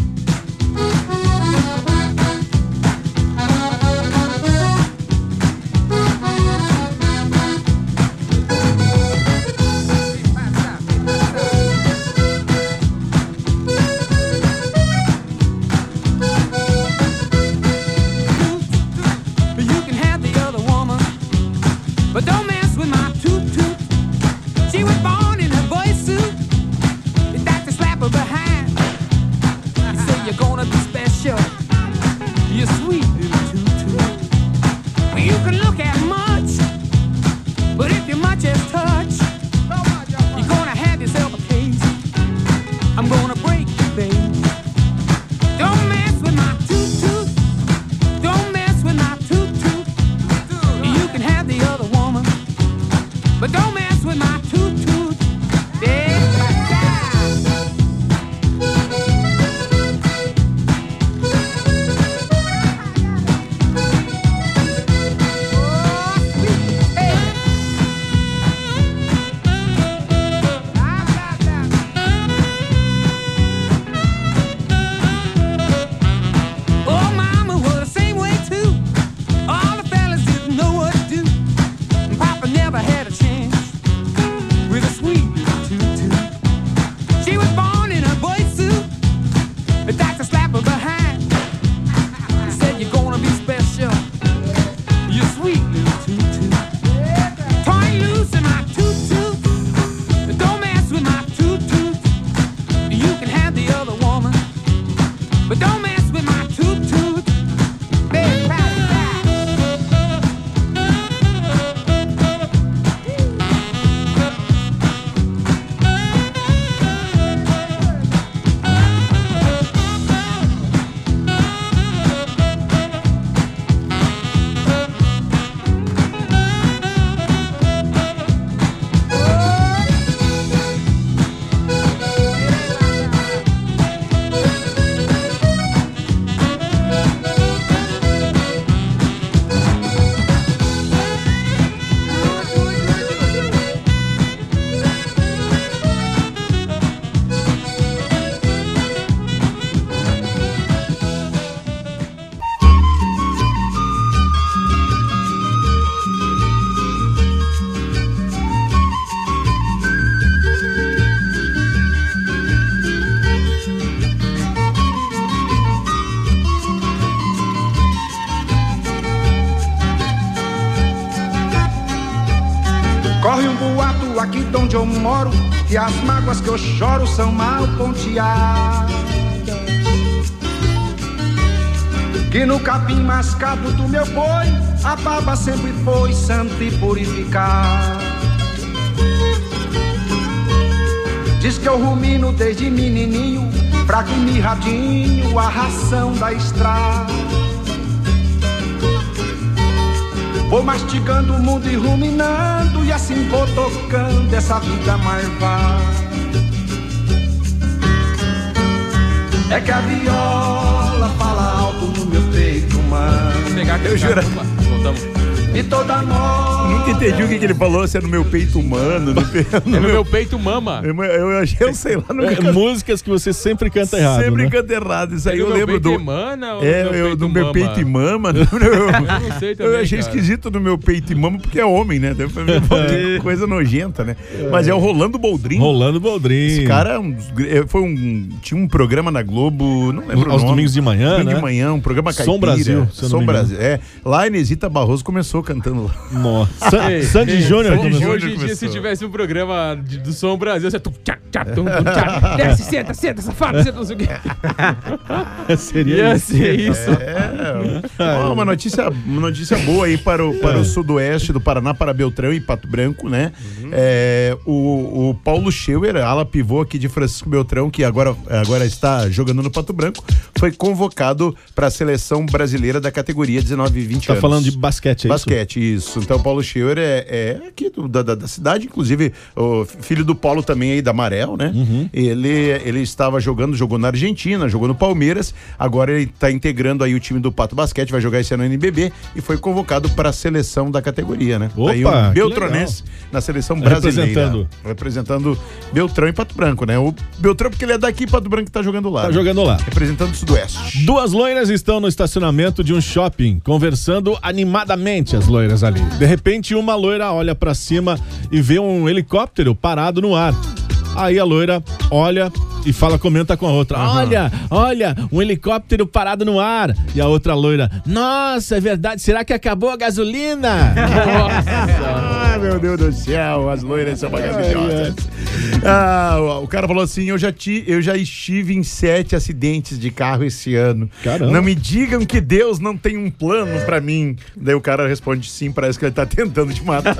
Speaker 20: Corre um boato aqui de onde eu moro, que as mágoas que eu choro são mal ponteadas, que no capim mascado do meu boi a baba sempre foi santa e purificada. Diz que eu rumino desde menininho, fraco e mirradinho, a ração da estrada. Vou mastigando o mundo e ruminando, e assim vou tocando essa vida marvada. É que a viola fala alto no meu peito, mano.
Speaker 8: Vou pegar aqui,
Speaker 6: eu juro.
Speaker 8: Voltamos.
Speaker 20: e toda morte.
Speaker 6: Nunca entendi o que, que ele falou, se é no meu peito humano. No, pe...
Speaker 8: no, é no meu peito mama.
Speaker 6: Eu, eu achei, eu sei lá. Nunca
Speaker 5: É,
Speaker 6: can...
Speaker 5: músicas que você sempre canta errado.
Speaker 6: Sempre
Speaker 5: né?
Speaker 6: canta errado. Isso aí
Speaker 8: É
Speaker 6: eu
Speaker 8: no meu
Speaker 6: lembro
Speaker 8: peito
Speaker 6: do.
Speaker 8: Emana ou
Speaker 6: É,
Speaker 8: no meu
Speaker 6: eu,
Speaker 8: peito
Speaker 6: do meu
Speaker 8: mama?
Speaker 6: peito e mama. Eu,
Speaker 8: Eu não sei também,
Speaker 6: eu achei
Speaker 8: cara.
Speaker 6: esquisito no meu peito e mama porque é homem, né? Deve fazer uma coisa nojenta, né? Mas é o Rolando Boldrin.
Speaker 5: Rolando Boldrin.
Speaker 6: Esse cara é um dos gr- é, foi um, tinha um programa na Globo, não lembro
Speaker 5: Aos
Speaker 6: o nome.
Speaker 5: domingos de manhã,
Speaker 6: Domingo
Speaker 5: né?
Speaker 6: de manhã, um programa caipira.
Speaker 5: Som Brasil, se eu não
Speaker 6: Som
Speaker 5: me engano.
Speaker 6: Brasil, é. Lá a Inesita Barroso começou cantando lá.
Speaker 5: Nossa.
Speaker 8: Ei,
Speaker 5: Sandy
Speaker 8: ei,
Speaker 5: Júnior.
Speaker 8: Hoje,
Speaker 5: começou.
Speaker 8: hoje em dia, se tivesse um programa de- do Som Brasil, você... tum, tchá, tchá, tum, tum, tchá. Desce, senta, senta, safado, senta, não sei o quê.
Speaker 5: Seria
Speaker 8: Ia
Speaker 5: isso.
Speaker 8: ser isso.
Speaker 6: É. Ó, uma notícia, uma notícia boa aí para o, para o sudoeste do Paraná, para Beltrão e Pato Branco, né? É, o, o Paulo Scheuer, ala pivô aqui de Francisco Beltrão, que agora, agora está jogando no Pato Branco, foi convocado para a seleção brasileira da categoria dezenove e vinte
Speaker 5: Tá
Speaker 6: anos.
Speaker 5: falando de basquete, é
Speaker 6: Basquete, isso. Então, o Paulo Scheuer é, é aqui do- da, da, da cidade, inclusive, o filho do Paulo também aí da Marel, né?
Speaker 5: Uhum.
Speaker 6: Ele, ele estava jogando, jogou na Argentina, jogou no Palmeiras, agora ele está integrando aí o time do Pato Basquete, vai jogar esse ano no N B B e foi convocado para a seleção da categoria, né?
Speaker 5: Opa,
Speaker 6: aí o
Speaker 5: que
Speaker 6: Beltronense na seleção brasileira.
Speaker 5: Representando.
Speaker 6: Representando Beltrão e Pato Branco, né? O Beltrão, porque ele é daqui, Pato Branco tá jogando lá.
Speaker 5: Tá
Speaker 6: né?
Speaker 5: jogando lá.
Speaker 6: Representando o Sudoeste.
Speaker 5: Duas loiras estão no estacionamento de um shopping, conversando animadamente, as loiras ali. De repente, uma loira olha pra cima e vê um helicóptero parado no ar. Aí a loira olha e fala, comenta com a outra.
Speaker 6: Aham.
Speaker 5: Olha, olha, um helicóptero parado no ar. E a outra loira, nossa, é verdade, será que acabou a gasolina?
Speaker 6: Ah, meu Deus do céu, as loiras são maravilhosas. Ah, o- o cara falou assim: eu já, ti, eu já estive em sete acidentes de carro esse ano.
Speaker 5: Caramba.
Speaker 6: Não me digam que Deus não tem um plano pra mim. Daí o cara responde sim, parece que ele tá tentando te matar.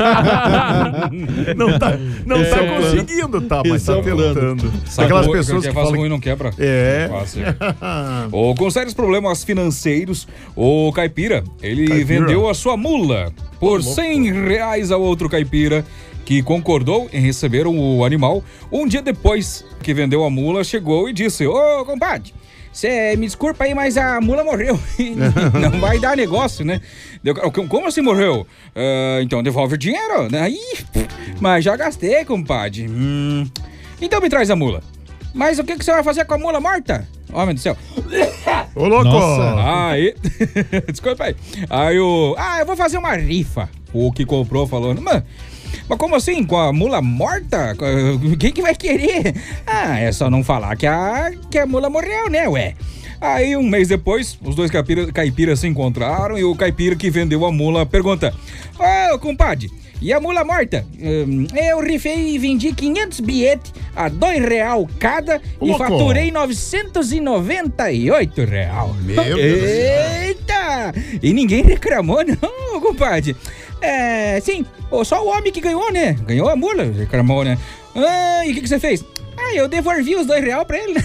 Speaker 6: não tá, não
Speaker 5: Esse
Speaker 6: tá
Speaker 5: é o plano.
Speaker 6: conseguindo, tá, mas
Speaker 5: Esse
Speaker 6: tá
Speaker 5: é o plano.
Speaker 6: tentando.
Speaker 7: Sabe
Speaker 6: Aquelas
Speaker 7: o-
Speaker 6: pessoas
Speaker 7: que
Speaker 6: que
Speaker 7: faz
Speaker 6: falam
Speaker 7: ruim não quebra.
Speaker 6: É.
Speaker 7: Fácil. Ou com sérios problemas financeiros, o caipira, ele
Speaker 6: Caipira.
Speaker 7: vendeu a sua mula por cem reais ao outro caipira, que concordou em receber o animal. Um dia depois que vendeu a mula, chegou e disse: ô, compadre, você me desculpa aí, mas a mula morreu. Não vai dar negócio, né? Deu, como assim morreu? "Ah, então devolve o dinheiro, né? Ih, mas já gastei, compadre. Hum, então me traz a mula. Mas o que, que você vai fazer com a mula morta? Homem do céu.
Speaker 6: Ô, louco!
Speaker 5: Nossa.
Speaker 7: Aí, desculpa aí. Aí o. Ah, eu vou fazer uma rifa. O que comprou falou: Mas, mas como assim? Com a mula morta? Quem que vai querer? Ah, é só não falar que a, que a mula morreu, né, ué? Aí, um mês depois, os dois caipira, caipiras se encontraram e o caipira que vendeu a mula pergunta: ô, compadre, e a mula morta? Hum, eu rifei e vendi quinhentos bilhetes a dois real cada
Speaker 6: Ô,
Speaker 7: e
Speaker 6: louco.
Speaker 7: faturei novecentos e noventa e oito real.
Speaker 6: Meu Deus do céu.
Speaker 7: Eita! E ninguém reclamou, não, compadre. É, sim, ô, só o homem que ganhou, né? Ganhou a mula, reclamou, né? Ah, e o que, que você fez? Ah, eu devolvi os dois real pra ele.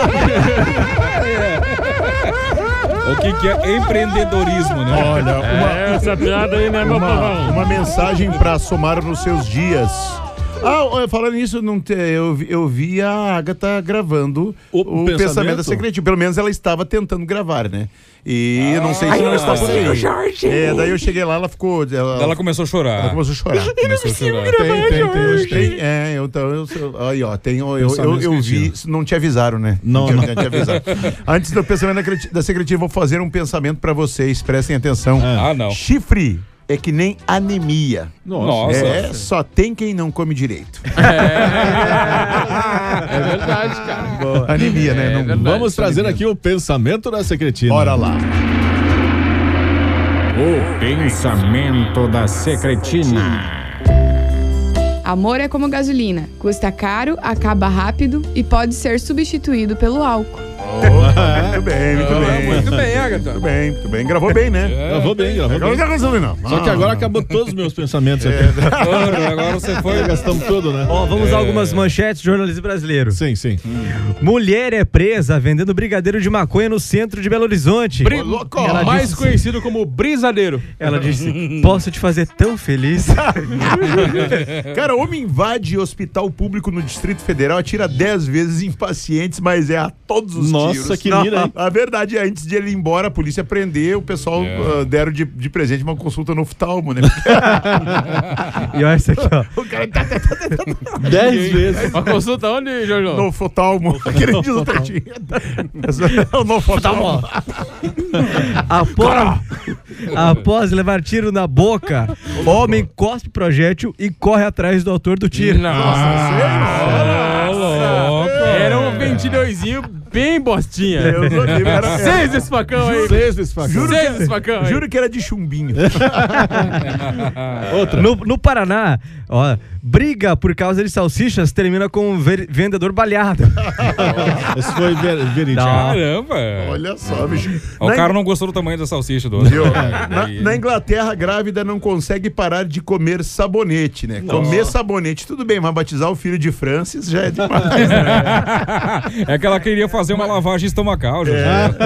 Speaker 7: O que, que é empreendedorismo, né?
Speaker 6: Olha, uma,
Speaker 16: É, essa piada aí, né, meu
Speaker 6: uma,
Speaker 16: povão?
Speaker 6: uma mensagem pra somar nos seus dias. Ah, olha, falando nisso, não te, eu, vi- eu vi a Agatha gravando
Speaker 5: O
Speaker 6: o, pensamento?
Speaker 5: pensamento?
Speaker 6: da secretiva. Pelo menos ela estava tentando gravar, né? E eu não sei se
Speaker 7: Ah,
Speaker 6: ela está por aí.
Speaker 7: Jorge.
Speaker 6: É, daí eu cheguei lá, ela ficou. Ela,
Speaker 7: Ela começou a chorar.
Speaker 6: ela começou a chorar.
Speaker 7: Começou a chorar.
Speaker 5: Tem, tem, tem, hoje tem.
Speaker 6: Tem, é, eu, então, eu, eu, aí, ó, tem, eu, eu, eu,
Speaker 5: Pensamento
Speaker 6: eu vi,
Speaker 5: cretino.
Speaker 6: não te avisaram, né?
Speaker 5: Não,
Speaker 6: te,
Speaker 5: não.
Speaker 6: te avisaram. Antes do pensamento da creti- da secretiva, vou fazer um pensamento pra vocês, prestem atenção.
Speaker 7: Ah, não.
Speaker 6: Chifre é que nem anemia.
Speaker 7: Nossa.
Speaker 6: É, só tem quem não come direito.
Speaker 8: É verdade, cara.
Speaker 6: Anemia, né?
Speaker 8: É
Speaker 6: Não-
Speaker 8: verdade.
Speaker 5: Vamos trazer aqui o pensamento da secretina.
Speaker 6: Bora lá.
Speaker 12: O pensamento da secretina.
Speaker 21: Amor é como gasolina, custa caro, acaba rápido e pode ser substituído pelo álcool.
Speaker 6: Muito bem, muito bem.
Speaker 8: Muito bem, Agatha.
Speaker 6: Muito bem, muito bem. Gravou bem, né?
Speaker 5: Gravou bem, gravou
Speaker 6: Agora
Speaker 5: bem.
Speaker 6: não tá cansando, não.
Speaker 5: Só que agora acabou todos os meus pensamentos aqui.
Speaker 7: Porra, agora você foi.
Speaker 5: Gastamos tudo, né?
Speaker 9: Ó, vamos a algumas manchetes do jornalismo brasileiro.
Speaker 5: Sim, sim.
Speaker 9: Mulher é presa vendendo brigadeiro de maconha no centro de Belo Horizonte.
Speaker 8: Bri-
Speaker 6: louco.
Speaker 9: Ela
Speaker 8: mais
Speaker 9: disse-
Speaker 8: conhecido como brisadeiro.
Speaker 9: Ela disse, posso te fazer tão feliz?
Speaker 6: Cara, homem invade hospital público no Distrito Federal, atira dez vezes em pacientes, mas é a todos os
Speaker 5: Nossa,
Speaker 6: tiros.
Speaker 5: que mira, hein?
Speaker 6: A verdade é, antes de ele ir embora, a polícia prender, o pessoal
Speaker 5: É.
Speaker 6: uh, deram de, de presente uma consulta no oftalmo, né?
Speaker 9: E olha isso aqui, ó.
Speaker 6: O cara tá, tá, tá, tá, tá.
Speaker 5: Dez vezes.
Speaker 16: Uma consulta onde, Jorge?
Speaker 6: No oftalmo. Aquele diz o Tatinho. É o no oftalmo.
Speaker 9: Após, após levar tiro na boca, homem cospe projétil e corre atrás do autor do tiro.
Speaker 16: Nossa, louco. Era um ventiladorzinho bem bostinha.
Speaker 6: Deus o livre, era-
Speaker 16: Seis desse facão aí.
Speaker 5: Seis desse facão.
Speaker 6: Juro,
Speaker 16: Seis
Speaker 6: que,
Speaker 16: desse facão aí.
Speaker 6: juro que era de chumbinho.
Speaker 5: Outra.
Speaker 9: No, no Paraná, ó, briga por causa de salsichas termina com um ver- vendedor baleado.
Speaker 5: Esse foi ver, verídico.
Speaker 7: Caramba.
Speaker 6: Olha só, bicho.
Speaker 7: O
Speaker 6: Na-
Speaker 7: cara não gostou do tamanho da salsicha do outro.
Speaker 6: Viu? Na, na Inglaterra, a grávida não consegue parar de comer sabonete, né?
Speaker 7: Nossa.
Speaker 6: Comer sabonete, tudo bem, mas batizar o filho de Francis já é demais.
Speaker 7: É que ela queria fazer uma lavagem estomacal, Jorge.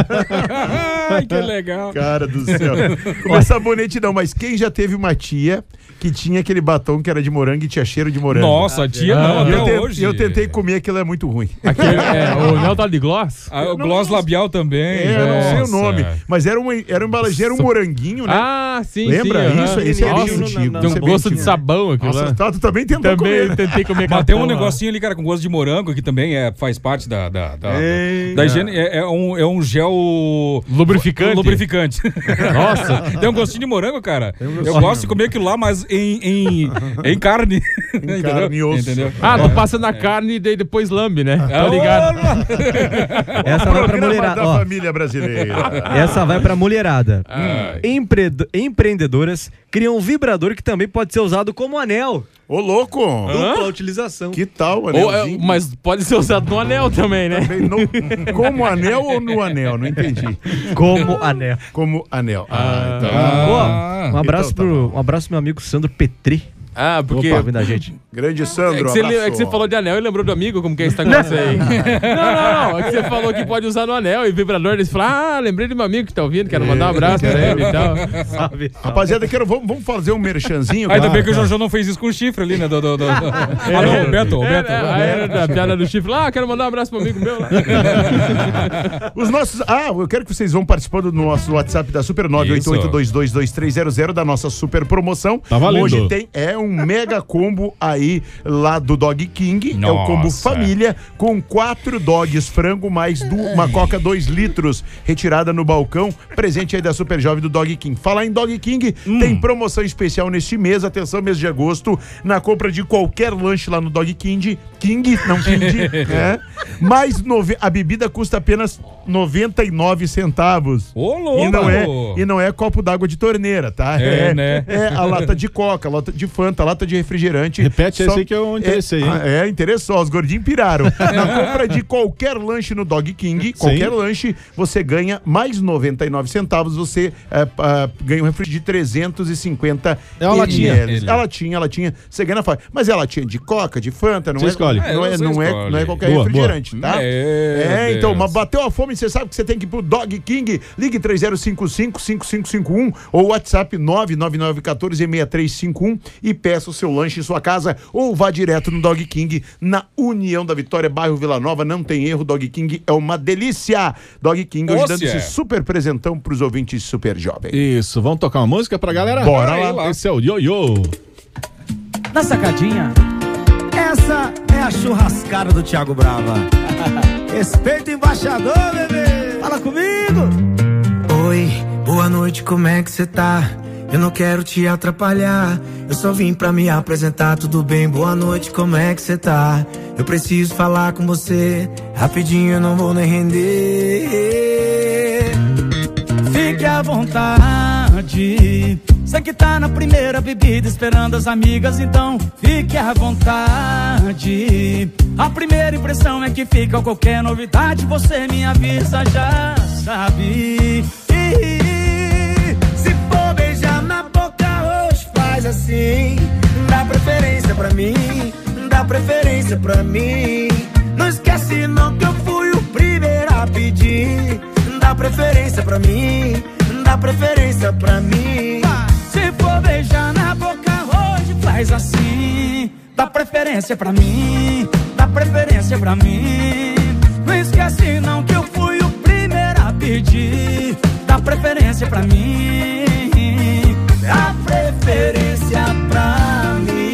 Speaker 7: Ai, que legal.
Speaker 6: Cara do céu. Comer sabonete não, mas quem já teve uma tia que tinha aquele batom que era de morango e tinha cheiro de morango?
Speaker 7: Nossa, tia não,
Speaker 6: eu
Speaker 7: até
Speaker 6: te-
Speaker 7: hoje.
Speaker 6: Eu tentei comer, aquilo é muito ruim.
Speaker 16: Aquele, é, o Nel tá de gloss?
Speaker 7: Ah, o gloss labial também.
Speaker 6: É, eu não sei o
Speaker 7: Nossa.
Speaker 6: nome, mas era uma, era uma embalagem, era um moranguinho, né?
Speaker 16: Ah, sim,
Speaker 6: Lembra?
Speaker 16: sim.
Speaker 6: Isso,
Speaker 16: aham.
Speaker 6: esse é bem
Speaker 16: Nossa,
Speaker 6: antigo.
Speaker 16: Tem
Speaker 6: esse
Speaker 16: um
Speaker 6: é bem
Speaker 16: gosto de
Speaker 6: antigo.
Speaker 16: sabão aquilo
Speaker 6: Nossa,
Speaker 16: lá.
Speaker 6: tá, tu também tentou
Speaker 16: Também
Speaker 6: comer.
Speaker 16: tentei comer
Speaker 7: Mas tem um
Speaker 16: cartão lá.
Speaker 7: negocinho ali, cara, com gosto de morango, que também é, faz parte da, da, da,
Speaker 6: Ei,
Speaker 7: da higiene. É, é um, é um gel...
Speaker 16: Lubrificante?
Speaker 7: Lubrificante.
Speaker 16: Nossa.
Speaker 7: Tem um gostinho de morango, cara. Eu
Speaker 6: gostinho.
Speaker 7: gosto de comer aquilo lá, mas em, em, em carne. Entendeu?
Speaker 6: carne e osso.
Speaker 7: Entendeu?
Speaker 16: Ah, tu passa na carne e daí depois lambe, né? Tá ligado?
Speaker 9: Essa vai pra
Speaker 6: Programa
Speaker 9: mulherada.
Speaker 6: da
Speaker 9: Ó,
Speaker 6: família brasileira.
Speaker 9: essa vai pra mulherada.
Speaker 16: Ai.
Speaker 9: Empre- empreendedoras criam um vibrador que também pode ser usado como anel.
Speaker 6: Ô, louco!
Speaker 9: Dupla utilização.
Speaker 6: Que tal,
Speaker 16: Ou, é,
Speaker 6: anelzinho?
Speaker 16: mas pode ser usado no anel também, né?
Speaker 6: Também no- como anel ou no anel? Não entendi.
Speaker 9: Como anel.
Speaker 6: Como anel. Ah, então.
Speaker 9: Ó, um abraço
Speaker 6: Então tá
Speaker 9: pro um abraço pro meu amigo Sandro Petri.
Speaker 16: Ah, porque...
Speaker 9: Opa, ouvindo a gente.
Speaker 6: Grande
Speaker 16: É
Speaker 6: Sandro,
Speaker 16: que, você,
Speaker 6: abraço.
Speaker 16: é que você falou de anel e lembrou do amigo, como que é esse negócio aí? Não, não, não. É que você falou que pode usar no anel e vibrador. Eles falaram, ah, lembrei do meu amigo que tá ouvindo, quero mandar um abraço pra ele e tal.
Speaker 9: Salve.
Speaker 6: Rapaziada, quero, vamos, vamos fazer um merchanzinho.
Speaker 7: Ainda
Speaker 6: cara.
Speaker 7: bem que o Jojo não fez isso com o chifre ali, né? Do, do, do... Ah, não, o Beto, o Beto.
Speaker 16: É, é, aí era da piada do chifre lá, ah, quero mandar um abraço pro amigo meu lá.
Speaker 6: Os nossos. Ah, eu quero que vocês vão participando do nosso WhatsApp da Super nove oito oito dois dois dois três zero zero da nossa super promoção.
Speaker 5: Tá valendo.
Speaker 6: Hoje tem é um mega combo aí lá do Dog King. É o combo
Speaker 7: Nossa.
Speaker 6: família com quatro dogs frango mais du- uma coca dois litros retirada no balcão. Presente aí da Super Jovem do Dog King. Falar em Dog King, tem promoção especial neste mês. Atenção, mês de agosto. Na compra de qualquer lanche lá no Dog King. King, não King. é, mais nove, a bebida custa apenas noventa e nove centavos.
Speaker 7: Ô, louco!
Speaker 6: E não é, e não é copo d'água de torneira, tá?
Speaker 7: É, né?
Speaker 6: É a lata de coca, a lata de Fanta, a lata de refrigerante.
Speaker 5: Repete esse aí que eu interessei,
Speaker 6: É,
Speaker 5: hein?
Speaker 6: ah, é, interessou, os gordinhos piraram. Na compra de qualquer lanche no Dog King, qualquer lanche, você ganha mais noventa e nove centavos, você é, ah, ganha um refrigerante de trezentos e cinquenta
Speaker 5: É uma latinha.
Speaker 6: mililitros. É a latinha, a latinha, você ganha na faixa. Mas é a latinha de coca, de Fanta, não
Speaker 5: Você
Speaker 6: é,
Speaker 5: escolhe.
Speaker 6: Não, é,
Speaker 7: É, você
Speaker 6: não, é,
Speaker 7: escolhe.
Speaker 6: não é qualquer
Speaker 5: Boa,
Speaker 6: refrigerante, tá?
Speaker 7: Meu
Speaker 6: É, então,
Speaker 7: Deus.
Speaker 6: mas bateu a fome, você sabe que você tem que ir pro Dog King, ligue três zero cinco cinco, cinco cinco cinco um ou WhatsApp nove nove nove um quatro seis três cinco um e peça o seu lanche em sua casa ou vá direto no Dog King na União da Vitória, bairro Vila Nova, não tem erro, Dog King é uma delícia. Dog King hoje
Speaker 7: Ócia.
Speaker 6: dando esse super presentão pros ouvintes super jovens.
Speaker 5: Isso, vamos tocar uma música pra galera?
Speaker 6: Bora
Speaker 5: Aí,
Speaker 6: lá.
Speaker 5: Esse é o Yo-Yo.
Speaker 4: Na sacadinha, essa é a churrascada do Thiago Brava. Respeita o embaixador, bebê. Fala comigo.
Speaker 17: Oi, boa noite, como é que cê tá? Eu não quero te atrapalhar, eu só vim pra me apresentar, tudo bem? Boa noite, como é que cê tá? Eu preciso falar com você, rapidinho, eu não vou nem render.
Speaker 19: Fique à vontade. Sei que tá na primeira bebida esperando as amigas, então fique à vontade. A primeira impressão é que fica qualquer novidade, você me avisa, já sabe.
Speaker 17: Se for beijar na boca hoje, faz assim. Dá preferência pra mim, dá preferência pra mim. Não esquece não que eu fui o primeiro a pedir. Dá preferência pra mim, dá preferência pra mim.
Speaker 19: Se for beijar na boca hoje, faz assim. Dá preferência pra mim, dá preferência pra mim. Não esquece não que eu fui o primeiro a pedir. Dá preferência pra mim. Dá preferência pra mim.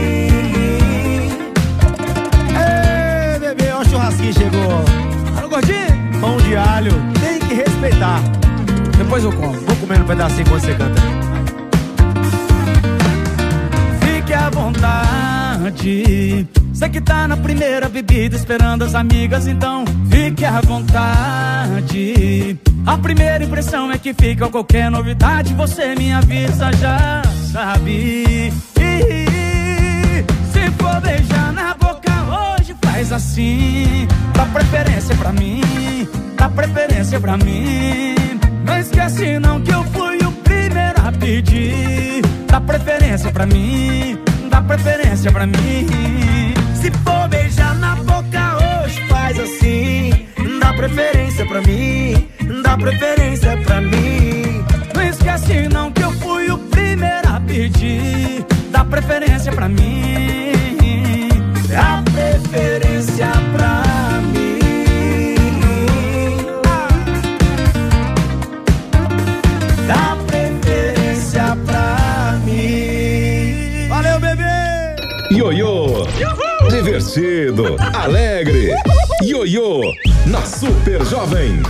Speaker 4: Ei, bebê, ó o churrasquinho chegou. Alô, gordinho? Pão de alho, tem que respeitar. Depois eu como. Vou comendo um pedacinho quando você canta.
Speaker 19: Fique à vontade. Você que tá na primeira bebida esperando as amigas, então fique à vontade. A primeira impressão é que fica qualquer novidade. Você me avisa, já sabe. Se for beijar na boca hoje, faz assim. Dá preferência pra mim. Dá preferência pra mim. Não esquece não que eu fui o primeiro a pedir. Dá preferência pra mim. Dá preferência pra mim. Se for beijar na boca hoje, faz assim. Dá preferência pra mim. Dá preferência pra mim. Não esquece não que eu fui o primeiro a pedir. Dá preferência pra mim. Dá preferência pra mim. Dá preferência pra mim.
Speaker 4: Valeu, bebê!
Speaker 1: Ioiô! Divertido, alegre. Ioiô na Super Jovem.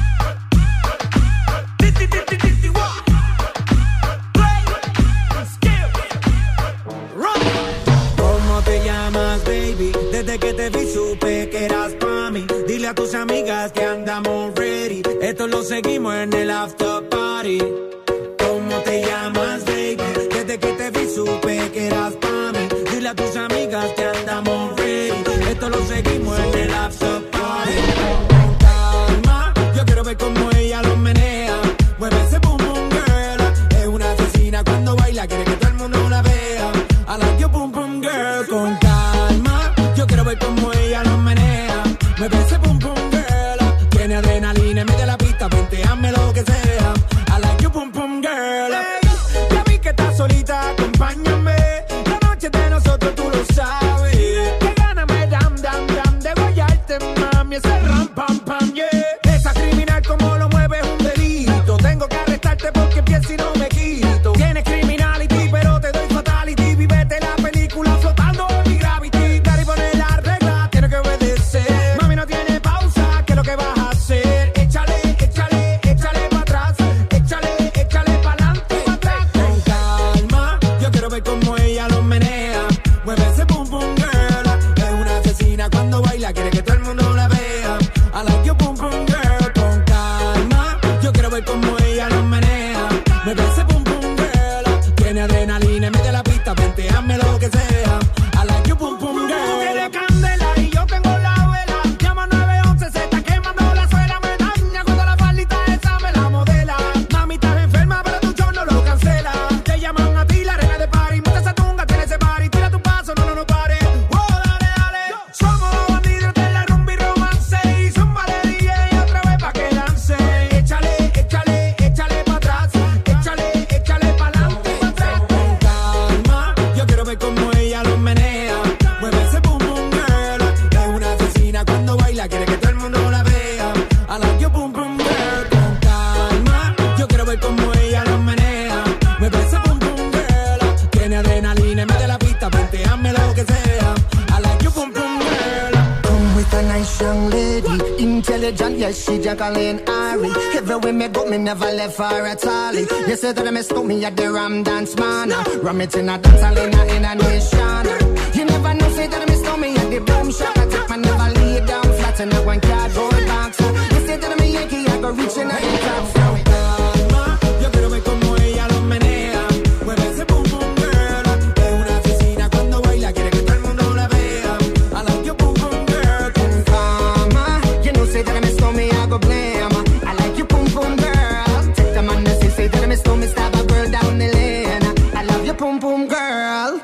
Speaker 13: ¿Cómo te llamas, baby? Desde que te vi supe que eras pa' mí. Dile a tus amigas que andamos ready. Esto lo seguimos en el after party. ¿Cómo te llamas, baby? Desde que te vi supe que eras pa' mí. Dile a tus amigas que andamos ready. Esto lo seguimos en el after party. Con calma, yo quiero ver cómo ella lo menea. Mueve ese boom boom girl. Es una asesina cuando baila, quiere que todo el mundo la vea. I like your boom boom girl. Con calma, yo quiero ver cómo ella lo menea. Mueve ese boom boom girl. Tiene adrenalina, mete la pista, vente, hazme lo que sea. I like your boom boom girl. Hey, ya vi que estás solita, acompáñame. La noche de nosotros tú lo sabes. Que gana me dam dam dam de guayarte, mami. Ese ram pam pam, yeah. Esa criminal como lo mueve es un delito. Tengo que arrestarte porque empiezo y no me quito. Tienes criminality, pero te doy fatality. Vivete la película flotando en mi gravity. Daddy pone la regla, tiene que obedecer. Mami no tiene pausa, ¿qué es lo que vas a hacer? Échale, échale, échale pa' atrás. Échale, échale pa'lante, pa' atrás. Con calma, yo quiero ver cómo ella lo menea. Mueve ese boom boom girl. Es una asesina cuando baila, quiere que todo el mundo la vea. I like your boom boom girl. Con calma, yo quiero ver cómo ella lo menea. Mueve ese boom boom girl. Tiene adrenalina, mete la pista, vente, hazme lo que sea. I like your boom boom girl. Tú tienes candela y yo tengo la vela. Llama nueve once, se está quemando la suela. Me daña cuando la faldita esa me la modela. Mami, estás enferma, pero tu show no lo cancela. Te llaman a ti, la reina de party. Monta esa tunga, tiene ese party. Tira tu paso, no, no, no pare. Oh, dale, dale. Somos los bandidos de la rumba y romance. Y zumba de D J otra vez pa' que lance. Échale, échale, échale pa' atrás. Échale, échale pa'lante, pa' atrás. Con calma, yo quiero ver cómo ella lo menea. Mueve ese boom boom girl. Es una asesina cuando baila, quiere que todo el mundo la vea. I like your boom boom girl. Con calma, yo quiero ver cómo ella lo menea. Mueve ese boom boom girl. Tiene adrenalina, mete la pista, vente, hazme lo que sea. I like your boom boom girl.
Speaker 10: Come with a nice young lady, intelligent, yes, she Jacqueline Ari. Everywhere me go, me never left her at all. You say that I miss me at the Ram Dance Man. Ram it in a dance hall in a, in a nation. You never know, say that I miss me at the Boom Shop. I take my never lay down flat in a one cardboard box. You say that I'm a Yankee, I go reaching out the top. So
Speaker 13: Calma, yo quiero ver cómo ella lo menea. Mueve ese boom boom girl. Es una asesina cuando baila, quiere que todo el mundo la vea. I like your boom boom girl.
Speaker 10: Con calma, you know, say that I miss me, I go blame. I like you, boom boom girl. Take the man to say that I miss me, stab a girl down the lane. I love you, boom boom girl.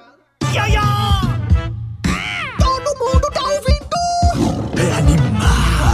Speaker 13: Yo, yo.
Speaker 10: Todo mundo tá ouvindo.
Speaker 2: É animal.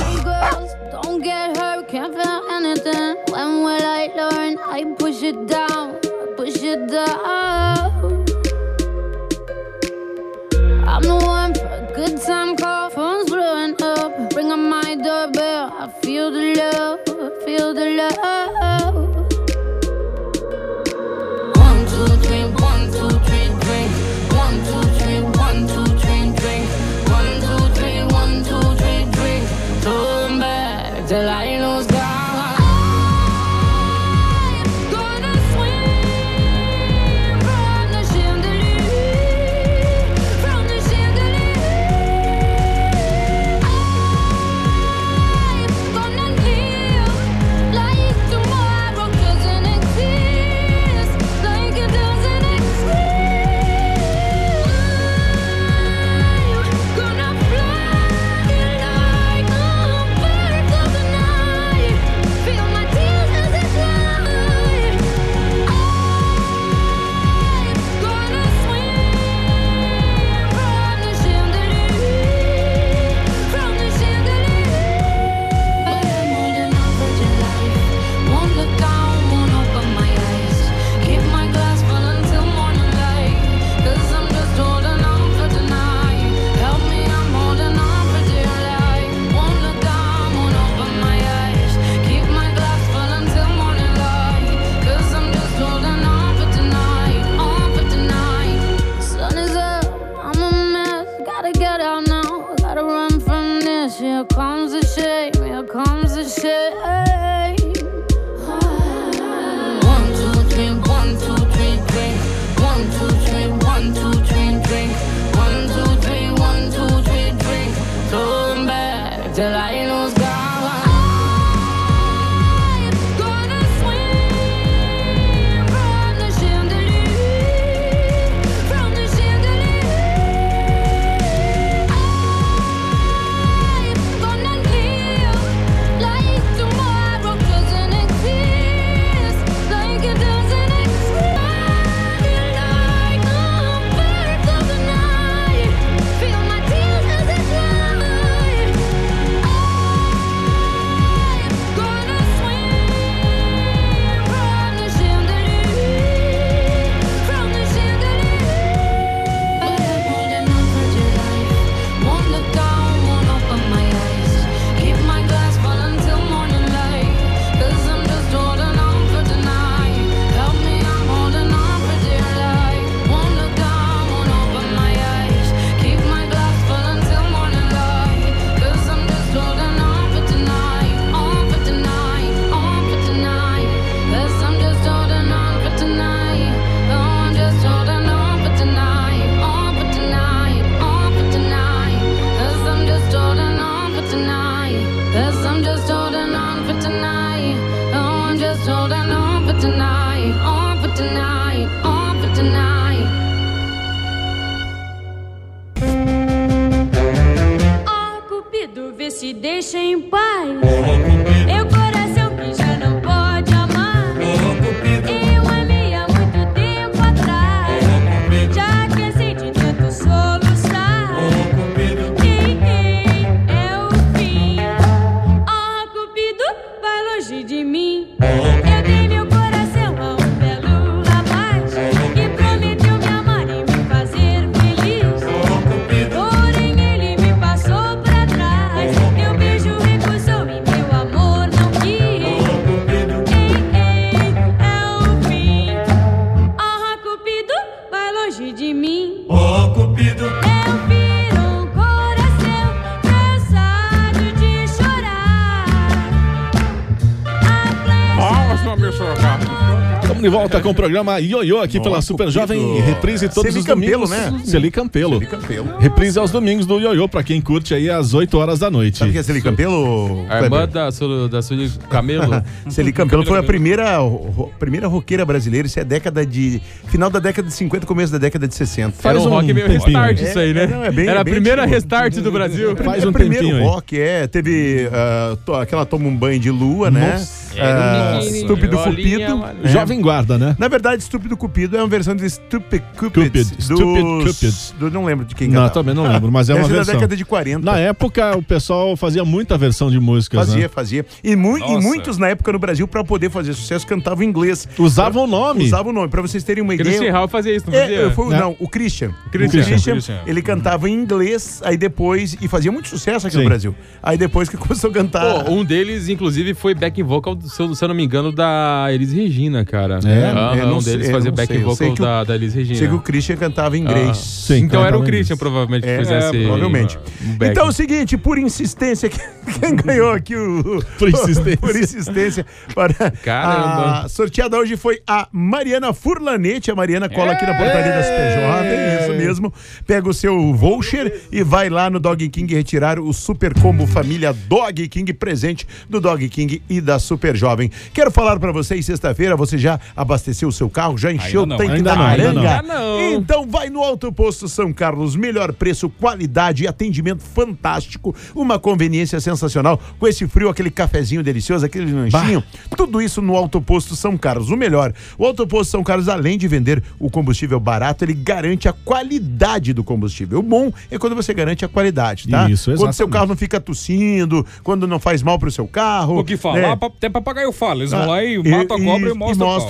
Speaker 15: Gotta get out now, gotta run from this. Here comes the shame, here comes the shame. One, two, three, one, two, three, drink. One, two, three, one, two, three, drink. One, two, three, one, two, three, drink. Throw 'em back till I lose God. Se deixa em paz. Eu coração que já não pode amar. Eu amei há muito tempo atrás. Já cansei de tanto soluçar. Ei, ei, é o fim. Oh, Cupido, vai longe de mim. Eu dei meu coração a um belo rapaz que prometeu me amar e me fazer feliz. Porém ele me passou pra trás. Meu beijo recusou e meu amor não quis. Ei, ei, é o fim. Ah, Cupido, vai longe de mim. Oh, Cupido. Eu viro um coração cansado de chorar.
Speaker 5: Nossa, meu chorar. Estamos de volta com o programa Ioiô aqui pela Super Jovem. Reprise todos os domingos.
Speaker 6: né?
Speaker 5: Celi Campelo. Reprise aos domingos do Ioiô, pra quem curte aí às oito horas da noite.
Speaker 6: Sabe o que é Celi Campelo?
Speaker 16: A irmã da, Sul- da Sueli Camelo.
Speaker 6: Celi Campelo foi a primeira, ro- primeira roqueira brasileira. Isso é década de... Final da década de cinquenta, começo da década de sessenta.
Speaker 16: Era um rock meio restart isso aí, né?
Speaker 6: É, não, é bem-
Speaker 16: Era
Speaker 6: é
Speaker 16: a
Speaker 6: bem
Speaker 16: primeira
Speaker 6: antigo.
Speaker 16: restart do Brasil.
Speaker 6: Faz um primeiro rock, é. Teve uh, to- aquela Toma um Banho de Lua, né?
Speaker 5: Nossa.
Speaker 6: Ah,
Speaker 5: É,
Speaker 6: Estúpido
Speaker 5: Bolinha,
Speaker 6: Cupido.
Speaker 5: mano. Jovem Guarda, né?
Speaker 6: Na verdade, Estúpido Cupido é uma versão de Stupid Cupid.
Speaker 5: Cupid. Stupid Cupid.
Speaker 6: Do, não lembro de quem
Speaker 5: Não,
Speaker 6: cantava.
Speaker 5: também não lembro, mas é uma
Speaker 6: Essa
Speaker 5: versão.
Speaker 6: da década de quarenta.
Speaker 5: Na época, o pessoal fazia muita versão de músicas,
Speaker 6: Fazia,
Speaker 5: né?
Speaker 6: fazia. E, mu- e
Speaker 5: Nossa.
Speaker 6: muitos na época no Brasil, pra poder fazer sucesso, cantavam em inglês.
Speaker 5: Usavam o nome.
Speaker 6: Usavam o nome. Pra vocês terem uma ideia.
Speaker 16: Christian Hall fazia isso, não
Speaker 6: É,
Speaker 16: fazia?
Speaker 6: foi,
Speaker 16: É.
Speaker 6: Não, o Christian.
Speaker 16: Christian.
Speaker 6: O Christian,
Speaker 16: Christian.
Speaker 6: ele cantava em inglês, aí depois, e fazia muito sucesso aqui
Speaker 16: Sim.
Speaker 6: no Brasil. Aí depois que começou a cantar...
Speaker 16: Pô, um deles, inclusive, foi back vocal, se eu, se eu não me engano, da Elis Regina, cara.
Speaker 6: É?
Speaker 16: Aham,
Speaker 6: Eu não
Speaker 16: um
Speaker 6: sei,
Speaker 16: deles
Speaker 6: eu
Speaker 16: fazia
Speaker 6: não
Speaker 16: back
Speaker 6: sei, eu sei
Speaker 16: vocal
Speaker 6: que o-
Speaker 16: da, da Elis Regina.
Speaker 6: Sei que o Christian cantava em
Speaker 16: Ah.
Speaker 6: inglês.
Speaker 16: Sim, então era o Christian, provavelmente, que
Speaker 6: É,
Speaker 16: fizesse...
Speaker 6: é, provavelmente.
Speaker 16: um back.
Speaker 6: Então é o seguinte, por insistência, quem ganhou aqui o...
Speaker 5: Por insistência.
Speaker 6: por insistência. Para
Speaker 16: Caramba.
Speaker 6: A sorteada hoje foi a Mariana Furlanete. A Mariana cola aqui na portaria da Super Jovem, isso mesmo. Pega o seu voucher e vai lá no Dog King retirar o Super Combo Família Dog King, presente do Dog King e da Super Jovem. Quero falar pra vocês, sexta-feira, você já abasteceu o seu carro? Já encheu
Speaker 5: Ainda
Speaker 6: o
Speaker 5: não.
Speaker 6: tanque
Speaker 5: Ainda
Speaker 6: da
Speaker 5: não, ainda não.
Speaker 6: Aranga?
Speaker 5: Ainda não.
Speaker 6: Então vai no Auto Posto São Carlos, melhor preço, qualidade e atendimento fantástico, uma conveniência sensacional, com esse frio, aquele cafezinho delicioso, aquele lanchinho, tudo isso no Auto Posto São Carlos, o melhor. O Auto Posto São Carlos, além de vender o combustível barato, ele garante a qualidade do combustível. O bom é quando você garante a qualidade, tá?
Speaker 5: Isso,
Speaker 6: Quando seu
Speaker 5: exatamente.
Speaker 6: carro não fica tossindo, quando não faz mal pro seu carro.
Speaker 7: O que falar,
Speaker 6: né?
Speaker 7: pra- até papagaio fala. Eles vão
Speaker 6: Ah,
Speaker 7: lá e matam a cobra e, mostram o
Speaker 6: mostra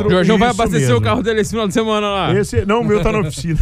Speaker 16: O Jorjão vai
Speaker 6: Isso
Speaker 16: abastecer
Speaker 6: mesmo.
Speaker 16: o carro dele esse final de semana lá.
Speaker 6: Esse, não, o meu tá na oficina.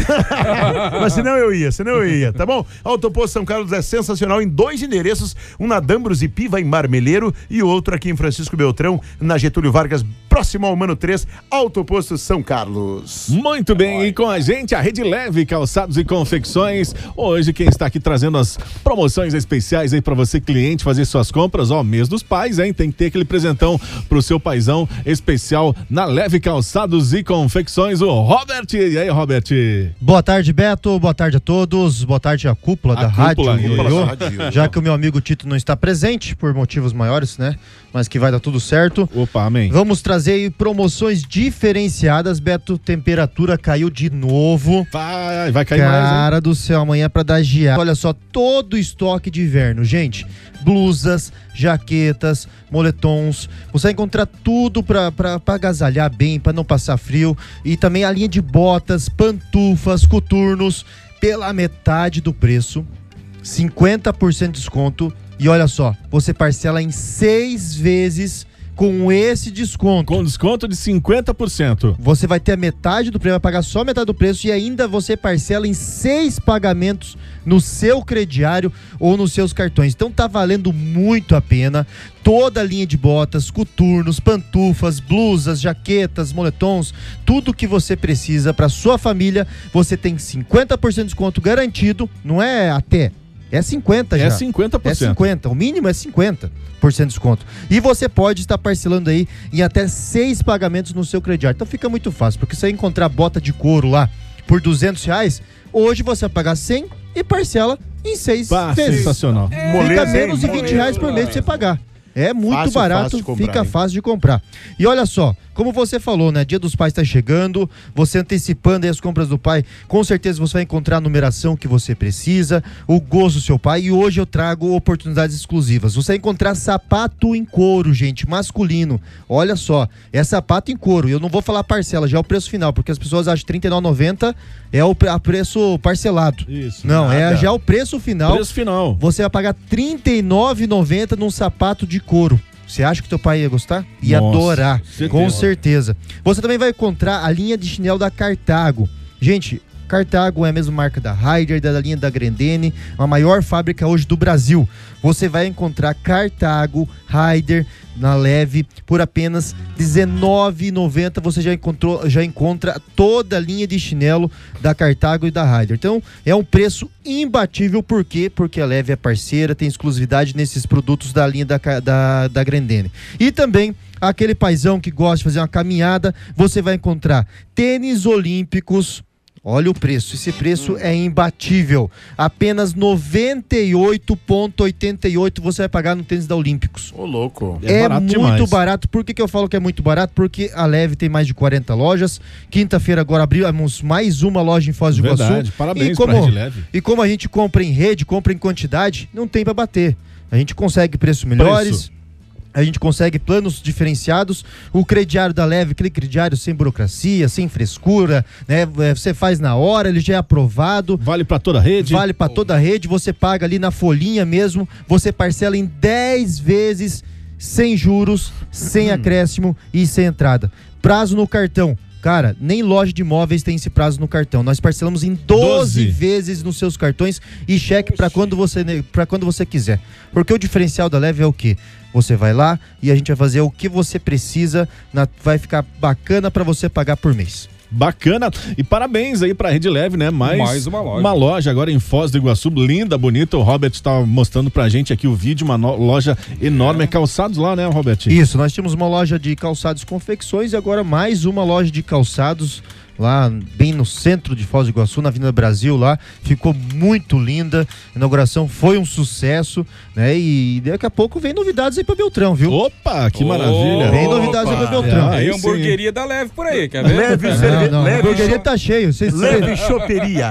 Speaker 6: Mas senão eu ia, senão eu ia, tá bom? Autoposto São Carlos é sensacional em dois endereços, um na Dambros e Piva, em Marmeleiro, e outro aqui em Francisco Beltrão, na Getúlio Vargas, próximo ao Mano três, Autoposto São Carlos.
Speaker 5: Muito bem, e com a gente a Rede Leve Calçados e Confecções. Hoje quem está aqui trazendo as promoções especiais aí para você, cliente, fazer suas compras, ó, mês dos pais, hein? Tem que ter aquele presentão pro seu paizão especial na Leve Calçados e Confecções, o Robert. E aí, Robert?
Speaker 11: Boa tarde, Beto. Boa tarde a todos. Boa tarde à cúpula
Speaker 5: A
Speaker 11: da
Speaker 5: cúpula,
Speaker 11: rádio,
Speaker 5: cúpula
Speaker 11: Ioiô.
Speaker 5: da rádio.
Speaker 11: Já que o meu amigo Tito não está presente, por motivos maiores, né? Mas que vai dar tudo certo.
Speaker 5: Opa, amém.
Speaker 11: Vamos trazer aí promoções diferenciadas, Beto. Temperatura caiu de novo.
Speaker 5: Vai, vai cair mais, hein?
Speaker 11: Cara do céu, amanhã pra dar geada. Olha só, todo o estoque de inverno, gente. Blusas, jaquetas, moletons. Você vai encontrar tudo pra, pra, pra agasalhar bem, pra não passar frio. E também a linha de botas, pantufas, coturnos, pela metade do preço. cinquenta por cento de desconto. E olha só, você parcela em seis vezes com esse desconto.
Speaker 5: Com desconto de cinquenta por cento.
Speaker 11: Você vai ter a metade do preço, vai pagar só metade do preço e ainda você parcela em seis pagamentos no seu crediário ou nos seus cartões. Então tá valendo muito a pena. Toda a linha de botas, coturnos, pantufas, blusas, jaquetas, moletons, tudo que você precisa para sua família, você tem cinquenta por cento de desconto garantido, não é até. É cinquenta já.
Speaker 5: É cinquenta por cento.
Speaker 11: É cinquenta. O mínimo é cinquenta por cento de desconto. E você pode estar parcelando aí em até seis pagamentos no seu crediário. Então fica muito fácil, porque se você encontrar bota de couro lá por duzentos reais, hoje você vai pagar cem e parcela em seis
Speaker 5: Pá,
Speaker 11: vezes.
Speaker 5: sensacional.
Speaker 11: Fica
Speaker 6: Moleza,
Speaker 11: menos de
Speaker 6: hein?
Speaker 11: vinte reais por mês pra você pagar. É muito
Speaker 6: Fácil,
Speaker 11: barato,
Speaker 6: fácil de comprar,
Speaker 11: fica
Speaker 6: hein?
Speaker 11: fácil de comprar. E olha só, como você falou, né? Dia dos Pais tá chegando, você antecipando aí as compras do pai, com certeza você vai encontrar a numeração que você precisa, o gosto do seu pai, e hoje eu trago oportunidades exclusivas. Você vai encontrar sapato em couro, gente, masculino. Olha só, é sapato em couro. Eu não vou falar parcela, já é o preço final, porque as pessoas acham que trinta e nove reais e noventa centavos é o pre- a preço parcelado.
Speaker 5: Isso.
Speaker 11: Não, é
Speaker 5: nada.
Speaker 11: já o preço final.
Speaker 5: Preço final.
Speaker 11: Você vai pagar trinta e nove reais e noventa centavos num sapato de couro. Você acha que teu pai ia gostar? Ia
Speaker 5: Nossa,
Speaker 11: adorar,
Speaker 5: certeza.
Speaker 11: com certeza. Você também vai encontrar a linha de chinelo da Cartago. Gente, Cartago é a mesma marca da Ryder, da linha da Grendene, a maior fábrica hoje do Brasil. Você vai encontrar Cartago, Ryder na Leve por apenas dezenove reais e noventa centavos. Você já encontrou, já encontra toda a linha de chinelo da Cartago e da Ryder. Então, é um preço imbatível. Por quê? Porque a Leve é parceira, tem exclusividade nesses produtos da linha da, da, da Grendene. E também aquele paizão que gosta de fazer uma caminhada, você vai encontrar tênis olímpicos. Olha o preço, esse preço é imbatível. Apenas noventa e oito reais e oitenta e oito centavos você vai pagar no tênis da Olímpicos.
Speaker 6: Ô, louco.
Speaker 11: É,
Speaker 5: barato
Speaker 11: muito
Speaker 5: demais.
Speaker 11: barato. Por que, que eu falo que é muito barato? Porque a Leve tem mais de quarenta lojas. Quinta-feira agora abrimos mais uma loja em Foz do Iguaçu.
Speaker 5: Verdade, parabéns
Speaker 11: e como,
Speaker 5: pra Rede Leve.
Speaker 11: E como a gente compra em rede, compra em quantidade, não tem pra bater. A gente consegue preços melhores.
Speaker 5: Preço.
Speaker 11: A gente consegue planos diferenciados. O crediário da Leve, aquele crediário sem burocracia, sem frescura, né? É, você faz na hora, ele já é aprovado.
Speaker 5: Vale pra toda a rede.
Speaker 11: Vale pra toda a rede. Você paga ali na folhinha mesmo. Você parcela em dez vezes, sem juros, sem acréscimo e sem entrada. Prazo no cartão. Cara, nem loja de imóveis tem esse prazo no cartão. Nós parcelamos em doze vezes nos seus cartões e cheque para quando você para quando você quiser. Porque o diferencial da Leve é o quê? Você vai lá e a gente vai fazer o que você precisa, na, vai ficar bacana para você pagar por mês.
Speaker 5: Bacana. E parabéns aí pra Rede Leve, né? Mais,
Speaker 7: Mais uma loja.
Speaker 5: Uma loja agora em Foz do Iguaçu, linda, bonita. O Robert estava mostrando pra gente aqui o vídeo, uma no- loja enorme. É calçados lá, né, Robert?
Speaker 11: Isso, nós tínhamos uma loja de calçados e confecções e agora mais uma loja de calçados lá bem no centro de Foz do Iguaçu, na Avenida Brasil lá, ficou muito linda, a inauguração foi um sucesso, né, e daqui a pouco vem novidades aí pra Beltrão, viu?
Speaker 5: Opa, que maravilha.
Speaker 11: Vem novidades aí pra Beltrão.
Speaker 7: Tem hamburgueria da Leve por aí, quer ver?
Speaker 6: Leve
Speaker 11: Não,
Speaker 6: cerveja.
Speaker 11: não, a
Speaker 6: Leve
Speaker 11: hamburgueria
Speaker 6: cho-
Speaker 11: tá cheio, vocês
Speaker 6: Leve choperia.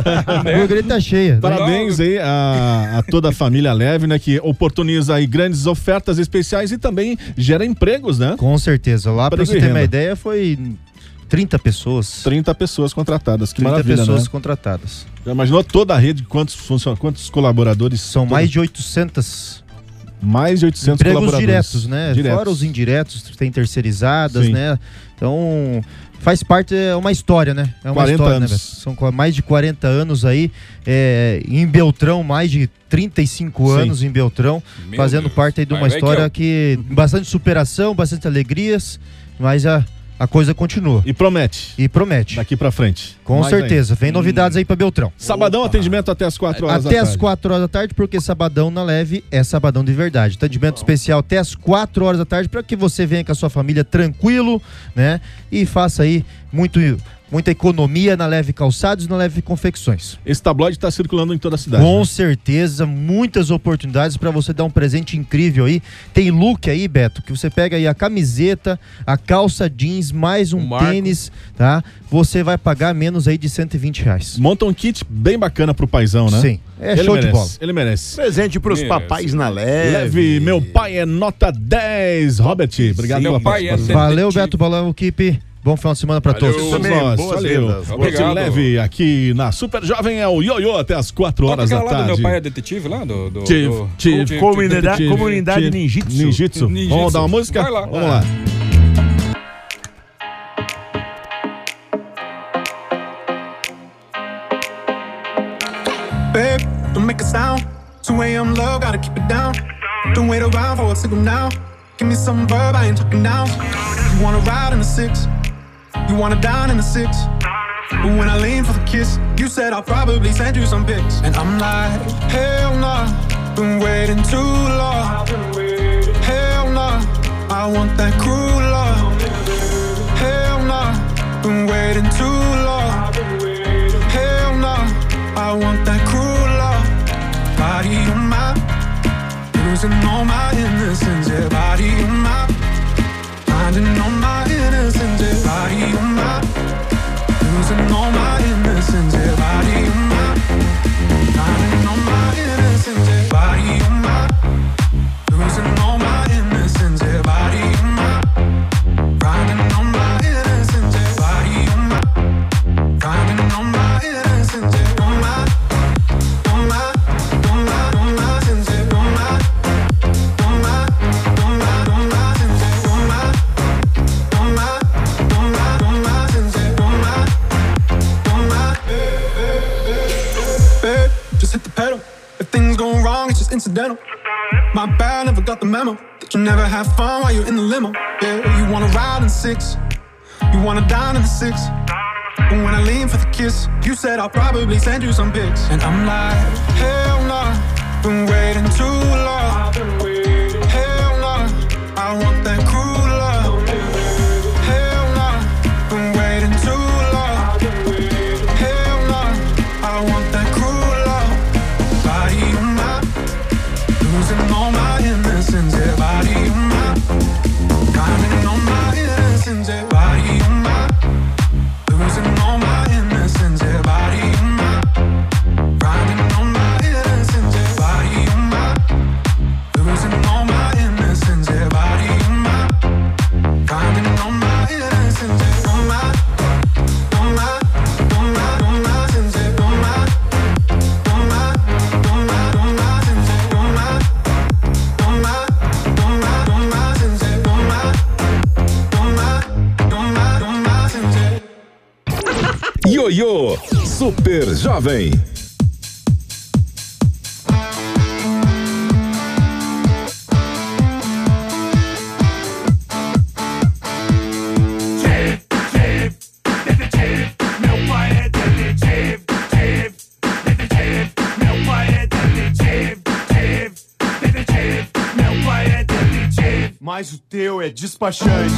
Speaker 11: a hamburgueria tá cheia.
Speaker 5: Parabéns aí a, a toda a família Leve, né, que oportuniza aí grandes ofertas especiais e também gera empregos, né?
Speaker 11: Com certeza, lá pra
Speaker 5: Emprego
Speaker 11: você
Speaker 5: e
Speaker 11: ter uma
Speaker 5: renda.
Speaker 11: ideia foi trinta pessoas.
Speaker 5: trinta pessoas contratadas, que
Speaker 11: trinta
Speaker 5: maravilha,
Speaker 11: pessoas
Speaker 5: né?
Speaker 11: contratadas.
Speaker 5: Já imaginou toda a rede, quantos, funciona, quantos colaboradores?
Speaker 11: São
Speaker 5: Todo-
Speaker 11: mais de oitocentas
Speaker 5: Mais de oitocentos
Speaker 11: empregos
Speaker 5: colaboradores.
Speaker 11: diretos, né?
Speaker 5: Diretos.
Speaker 11: Fora os indiretos, tem terceirizadas,
Speaker 5: Sim.
Speaker 11: né? Então, faz parte, é uma história, né? É uma
Speaker 5: quarenta
Speaker 11: história,
Speaker 5: anos.
Speaker 11: né, Beto? São qua- mais de quarenta anos aí, é, em Beltrão, mais de trinta e cinco
Speaker 5: Sim.
Speaker 11: anos em Beltrão,
Speaker 5: Meu
Speaker 11: fazendo
Speaker 5: Deus.
Speaker 11: parte aí de uma
Speaker 5: Vai, vai
Speaker 11: história
Speaker 5: que
Speaker 11: que bastante superação, bastante alegrias, mas a, a coisa continua.
Speaker 5: E promete.
Speaker 11: E promete.
Speaker 5: Daqui pra frente.
Speaker 11: Com
Speaker 5: Mais
Speaker 11: certeza.
Speaker 5: ainda.
Speaker 11: Vem novidades aí pra Beltrão.
Speaker 5: Sabadão, atendimento até as quatro horas
Speaker 11: Até
Speaker 5: da
Speaker 11: as
Speaker 5: tarde.
Speaker 11: quatro horas da tarde, porque sabadão na Leve é sabadão de verdade. Atendimento especial até as quatro horas da tarde, para que você venha com a sua família tranquilo, né? E faça aí muito, muita economia na Leve Calçados e na Leve Confecções.
Speaker 5: Esse tabloide tá circulando em toda a cidade.
Speaker 11: Com
Speaker 5: né?
Speaker 11: certeza, muitas oportunidades para você dar um presente incrível aí. Tem look aí, Beto, que você pega aí a camiseta, a calça jeans, mais um
Speaker 16: marco.
Speaker 11: tênis, tá? Você vai pagar menos aí de cento e vinte reais.
Speaker 5: Monta um kit bem bacana pro paizão, né?
Speaker 11: Sim, é
Speaker 5: Ele
Speaker 11: show
Speaker 5: merece,
Speaker 11: de bola.
Speaker 5: Ele merece.
Speaker 6: Presente pros
Speaker 5: Merece.
Speaker 6: papais na leve.
Speaker 5: Leve, meu pai é nota dez. Robert, obrigado pela participação.
Speaker 11: Valeu, Beto Balão, equipe. Bom final de semana pra
Speaker 5: Valeu,
Speaker 11: todos.
Speaker 5: somos nós. Valeu. Robert Leve aqui na Super Jovem é o Ioiô até as quatro horas da
Speaker 7: Toca aquela lá do
Speaker 5: tarde.
Speaker 7: meu pai é detetive lá? Do, do,
Speaker 5: Tive,
Speaker 7: do-
Speaker 5: tive,
Speaker 7: do-
Speaker 6: comunidade-
Speaker 7: detetive.
Speaker 6: comunidade
Speaker 7: Tive.
Speaker 6: ninjitsu.
Speaker 5: Ninjitsu.
Speaker 7: Ninjitsu.
Speaker 5: Vamos dar uma música?
Speaker 7: Vai lá.
Speaker 5: Vamos lá.
Speaker 17: Babe, don't make a sound. two a.m. low, gotta keep it down. Don't wait around for a signal now. Give me some verb, I ain't talking down. You wanna ride in the six, you wanna dine in the six. But when I lean for the kiss, you said I'll probably send you some pics. And I'm like, hell nah, been waiting too long. Hell nah, I want that cruel love. Hell nah, been waiting too long. Hell nah, I want that cruel love. Body on my, losing all my innocence. Yeah, body on my, finding all my innocence. Yeah, body on my, losing all my innocence. Yeah, body on my, finding all my innocence. Yeah, body on my, losing all my innocence. Yeah, body on my, finding all my innocence. Yeah, body on my, finding all my innocence. Yeah, on my, on my, on my, on my sense. Yeah, on my, on my, on my, on my sense. Yeah, on my, on my, on my, on my sense. Yeah, on my, on my. Babe, just hit the pedal. If things go wrong, it's just incidental. My bad, never got the memo that you never have fun while you're in the limo. Yeah, you wanna ride in six, you wanna dine in the six. But when I lean for the kiss, you said I'll probably send you some pics. And I'm like, hell nah, been waiting too long. Hell nah, I want that cruel love. Hell nah, been waiting too long. Hell nah, I want that cruel love. Body on my, losing all my innocence. Yeah, body on my, finding all my innocence. Yeah, body on my, losing all my innocence. Yeah, body on my, finding all my innocence. Yeah, body on my, losing all my innocence. Yeah, body on my, finding all my innocence. Yeah, on my, on my, on my, on my sense. Yeah, on my, on my, on my, on my sense. Yeah, on my, on my, on my, on my sense. Yeah, on my, on my, on my, on my sense. Yeah.
Speaker 1: Ioiô, Super Jovem.
Speaker 17: Meu pai é detetive, detetive, detetive. Meu pai é detetive, detetive, detetive. Meu pai é detetive.
Speaker 2: Mas o teu é despachante.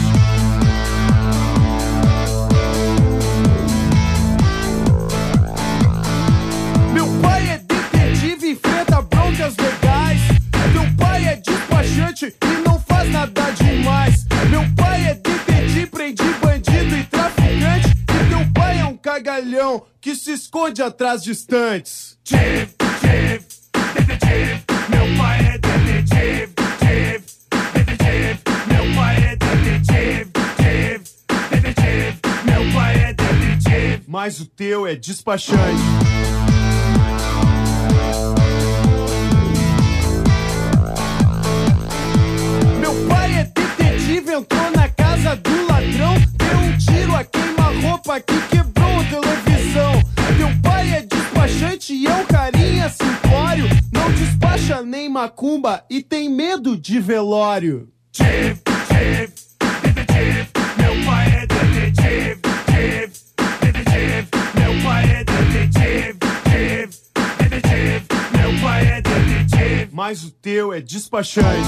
Speaker 17: Meu pai é detetive e enfrenta broncas legais. Meu pai é despachante e não faz nada demais. Meu pai é detetive, prende bandido e traficante. E teu pai é um cagalhão que se esconde atrás de estantes. Detetive, detetive, detetive. Meu pai é detetive, detetive, detetive. Meu pai é detetive, detetive, detetive. Meu pai é detetive.
Speaker 2: Mas o teu é despachante.
Speaker 14: carinha simplório, não despacha nem macumba e tem medo de velório.
Speaker 17: Chief, chief, detetive, meu pai é detetive, chief, detetive, meu pai é detetive, chief, detetive, meu pai é detetive.
Speaker 14: Mas o teu é despachante.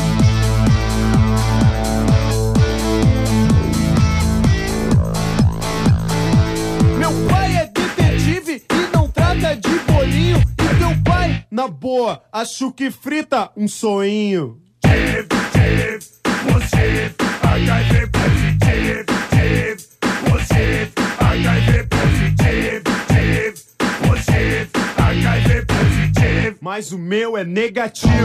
Speaker 14: Meu pai é detetive e não trata de bolinho. E teu pai, na boa, acho que frita um soinho.
Speaker 17: Chief, chief, positive, H I V positive, chief, positive, H I V positive, chief, positive, H I V positive.
Speaker 14: Mas o meu é negativo.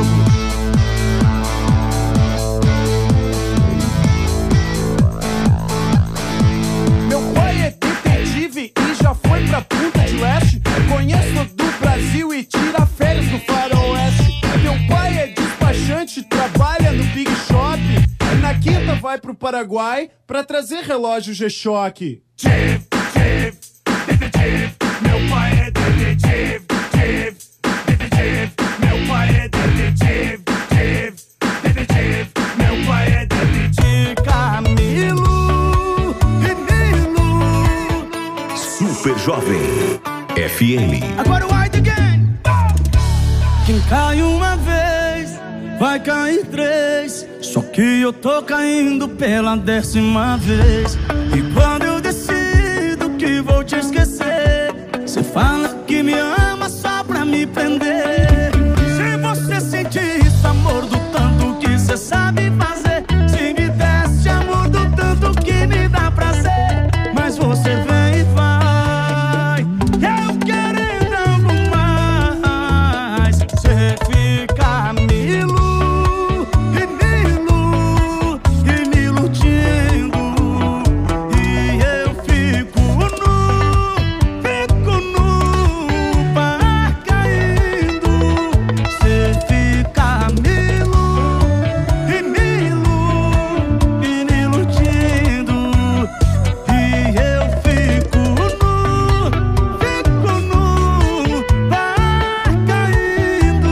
Speaker 14: Meu pai é detetive e já foi pra Punta de Leste. Conhece todo o Brasil e tira férias no faroeste. Meu pai é despachante, trabalha no Big Shop. E na quinta vai pro Paraguai pra trazer relógio G-Shock.
Speaker 17: Chief, chief, detetive, meu pai é detetive, chief, detetive, meu pai é detetive, chief, detetive, meu pai é detetive.
Speaker 13: Camilo e Nilo.
Speaker 1: Super Jovem F M.
Speaker 13: Agora o White Again. Quem cai uma vez, vai cair três. Só que eu tô caindo pela décima vez. E quando eu decido que vou te esquecer, cê fala que me ama só pra me prender. Se você sentir esse amor do tanto que cê sabe fazer, se me desse amor do tanto que me dá prazer, mas você vem e vai, eu querendo algo mais. Cê fica Milo e Milo e me iludindo, e eu fico nu, fico nu, par caindo. Cê fica Milo e Milo e me iludindo, e eu fico nu, fico nu, par caindo.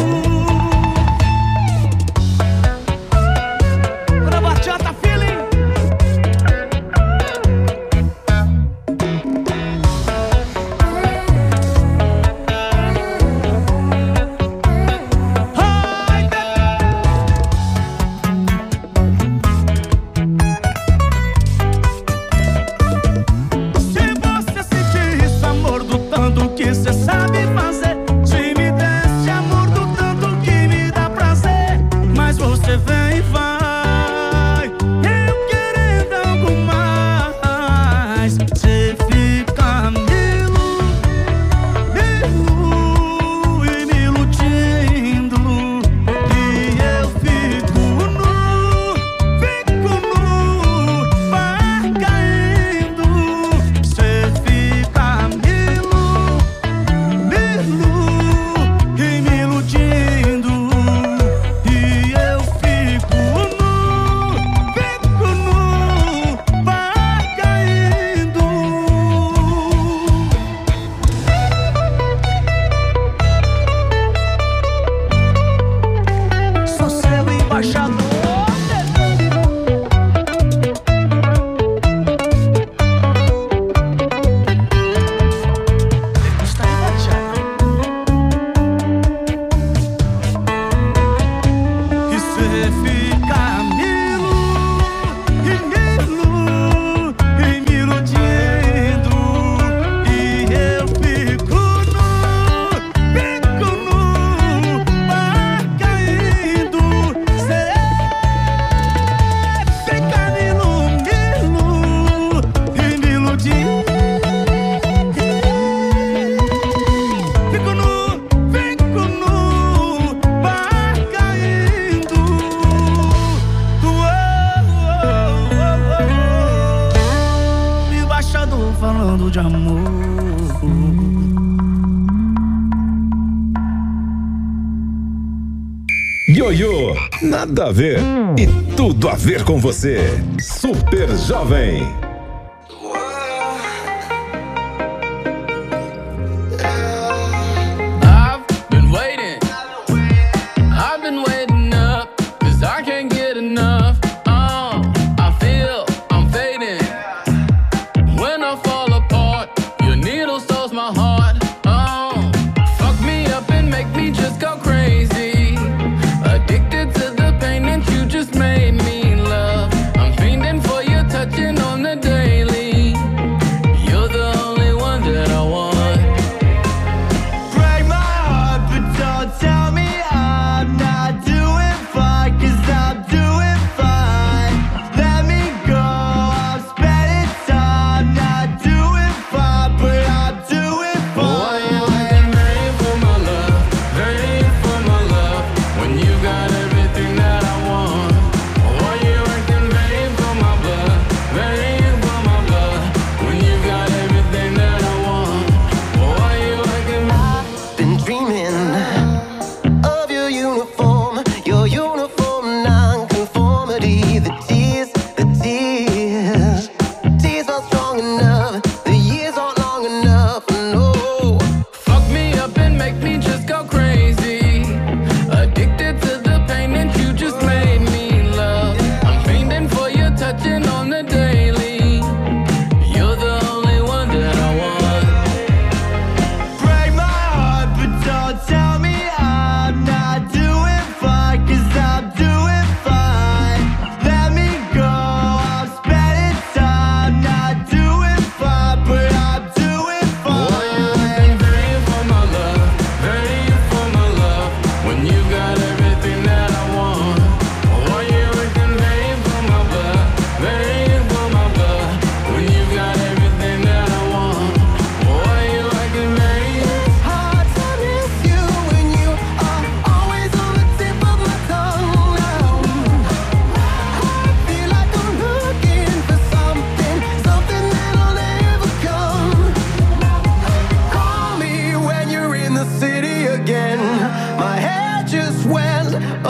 Speaker 13: Bora bachata, feeling. Se você sentir esse amor do tanto que cê sabe fazer, se me desse amor do tanto que me dá prazer, mas você vem e vai, eu querendo algo mais. Cê fica Milo, Milo e me iludindo, e eu fico nu, fico nu, par caindo. Cê fica Milo, Milo e me iludindo, e eu fico nu, fico nu, par caindo. Sou seu embaixador. Está e cê fica Milo e Milo e me iludindo, e eu fico nu, fico nu, par caindo. Cê fica Milo, Milo e me iludindo, fico nu, fico nu, par caindo. Embaixador falando de amor.
Speaker 1: Ioiô, nada a ver e tudo a ver com você. Super Jovem.
Speaker 13: I've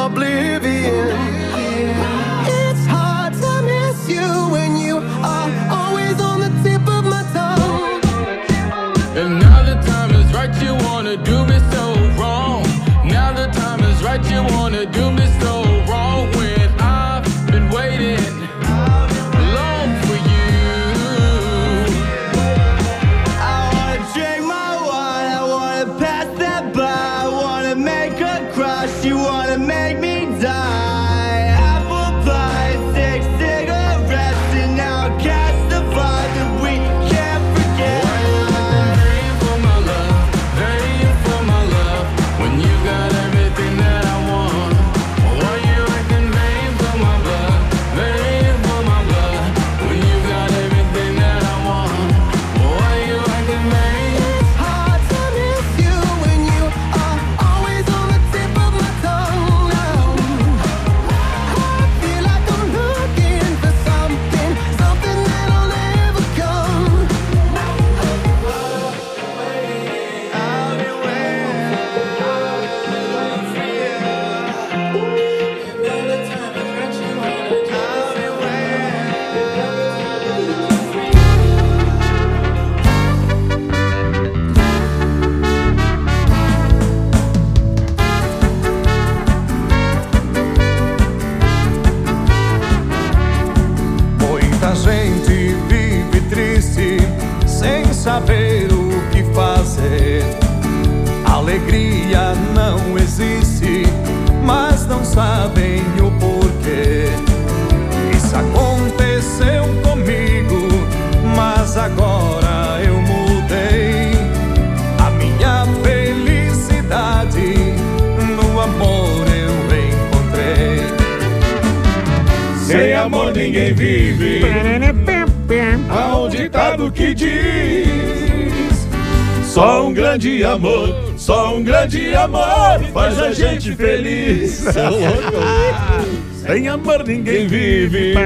Speaker 17: oblivion. It's hard to miss you when you are always on the tip of my tongue.
Speaker 13: And now the time is right, you wanna do me so wrong. Now the time is right, you wanna do me so wrong. When I've been waiting long for you.
Speaker 17: I wanna drink my wine, I wanna pass that by. I wanna make her cry, she wanna make me die. Apple pie, six cigarettes, and now catch the vibe that we can't forget.
Speaker 13: Praying for my love, praying for my love. When you got everything that I want. Why you acting vain for my blood, vain for my blood. When you got everything that I want. Why you acting vain?
Speaker 17: It's hard to miss you when you are always on the tip of my tongue now. I feel like I'm looking for something, something that'll never come. I've been
Speaker 3: Muita gente vive triste, sem saber o que fazer. Alegria não existe, mas não sabem o porquê. Isso aconteceu comigo, mas agora eu mudei. A minha felicidade no amor eu encontrei.
Speaker 1: Sem amor ninguém vive. Há um ditado que diz: só um grande amor, só um grande amor faz a gente feliz. É louco. Sem amor ninguém vive.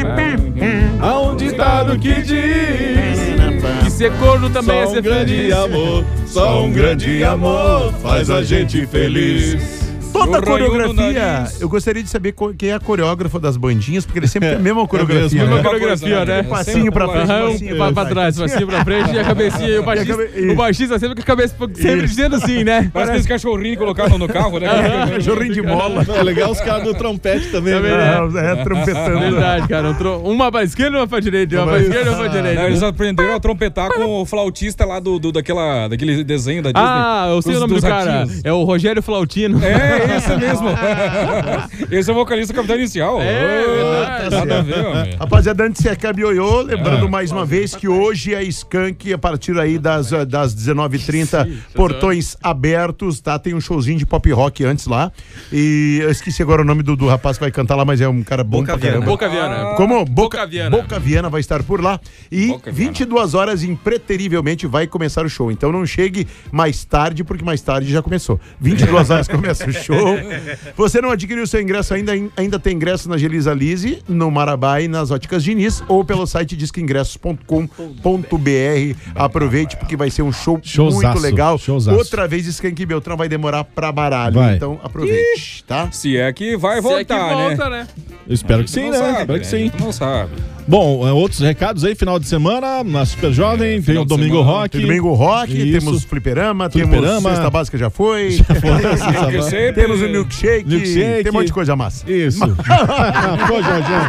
Speaker 1: Há um ditado que diz:
Speaker 16: E ser corno também é
Speaker 1: só um
Speaker 16: ser
Speaker 1: grande
Speaker 16: feliz.
Speaker 1: amor, só um grande amor faz a gente feliz.
Speaker 6: Toda a
Speaker 1: No raio do
Speaker 6: coreografia,
Speaker 1: nariz.
Speaker 6: eu gostaria de saber co- quem é a coreógrafa das bandinhas, porque ele sempre tem a mesma
Speaker 16: É
Speaker 6: coreografia.
Speaker 16: mesmo, mesma
Speaker 6: né?
Speaker 16: coreografia, né?
Speaker 6: Um passinho pra frente, um
Speaker 16: Aham,
Speaker 6: passinho
Speaker 16: pra,
Speaker 6: pra
Speaker 16: pra trás, passinho pra frente e a cabecinha. E o baixista, o baixista sempre com a cabeça sempre dizendo sim, né?
Speaker 7: Parece aqueles cachorrinhos colocados no carro, né?
Speaker 6: Cachorrinho de mola.
Speaker 5: É legal os caras do trompete também,
Speaker 16: Também,
Speaker 5: né?
Speaker 16: né?
Speaker 6: É, trompetando.
Speaker 16: Verdade, cara. Um tro- Uma pra esquerda e uma pra direita. Uma pra esquerda e uma pra direita.
Speaker 7: Não, eles aprenderam a trompetar com o flautista lá do, do, daquela, daquele desenho da Disney.
Speaker 16: Ah, eu sei
Speaker 7: Dos-
Speaker 16: o nome do
Speaker 7: dos
Speaker 16: cara.
Speaker 7: ratinhos.
Speaker 16: É o Rogério Flautino.
Speaker 7: É, esse mesmo. Esse é o vocalista do Capitão Inicial.
Speaker 16: É,
Speaker 7: Ô, nada a ver, homem.
Speaker 6: Rapaziada, antes de ser Cabioiô, lembrando mais uma vez que hoje é Skank, a partir aí das, das dezenove e trinta, portões abertos, tá? Tem um showzinho de pop rock antes lá. E eu esqueci agora o nome do, do rapaz que vai cantar lá, mas é um cara bom
Speaker 16: Boca
Speaker 6: pra
Speaker 16: Viana.
Speaker 6: caramba.
Speaker 16: Boca Viana.
Speaker 6: Como? Boca,
Speaker 16: Boca Viana.
Speaker 6: Boca Viana vai estar por lá. E vinte e duas horas, impreterivelmente, vai começar o show. Então não chegue mais tarde, porque mais tarde já começou. vinte e duas horas começa o show. Você não adquiriu o seu ingresso ainda, ainda tem ingresso na Gelisa Lise, no Marabá e nas Óticas Diniz, ou pelo site disque ingressos ponto com ponto b r. Aproveite, porque vai ser um show
Speaker 5: Showzaço,
Speaker 6: muito legal.
Speaker 5: showzaço.
Speaker 6: Outra vez Skank Beltrão vai demorar pra baralho.
Speaker 5: Vai.
Speaker 6: Então aproveite, tá?
Speaker 7: Se é que vai
Speaker 16: Se é
Speaker 7: voltar,
Speaker 16: que volta,
Speaker 7: né?
Speaker 16: né?
Speaker 5: Eu espero que sim,
Speaker 7: Não
Speaker 5: né?
Speaker 7: sabe,
Speaker 5: Espero que
Speaker 7: né?
Speaker 5: sim.
Speaker 7: Não sabe.
Speaker 5: Bom, é, outros recados aí, final de semana, na Super Jovem, tem o
Speaker 7: de
Speaker 5: Domingo
Speaker 7: semana.
Speaker 5: Rock.
Speaker 6: Tem Domingo Rock,
Speaker 5: Isso.
Speaker 6: temos Fliperama,
Speaker 5: Fliperama.
Speaker 6: temos Cesta Básica já foi.
Speaker 5: Cesta
Speaker 7: Básica.
Speaker 6: Temos o milkshake,
Speaker 5: Milkshake.
Speaker 6: tem um monte de coisa massa.
Speaker 5: Isso. Pô, Jorjão.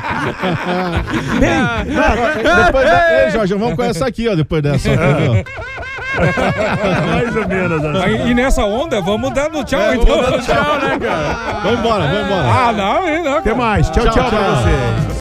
Speaker 5: Depois da... Ei, Jorjão, vamos com essa aqui, ó, depois dessa. ó, entendeu?
Speaker 6: Mais ou menos assim.
Speaker 7: Aí, e nessa onda, vamos dando tchau,
Speaker 5: É,
Speaker 7: então.
Speaker 5: vamos dando tchau, né, cara? Vamos embora, vamos embora.
Speaker 7: Ah, não, não.
Speaker 6: Até mais. Tchau, tchau,
Speaker 5: Tchau,
Speaker 6: pra
Speaker 5: tchau.
Speaker 6: você.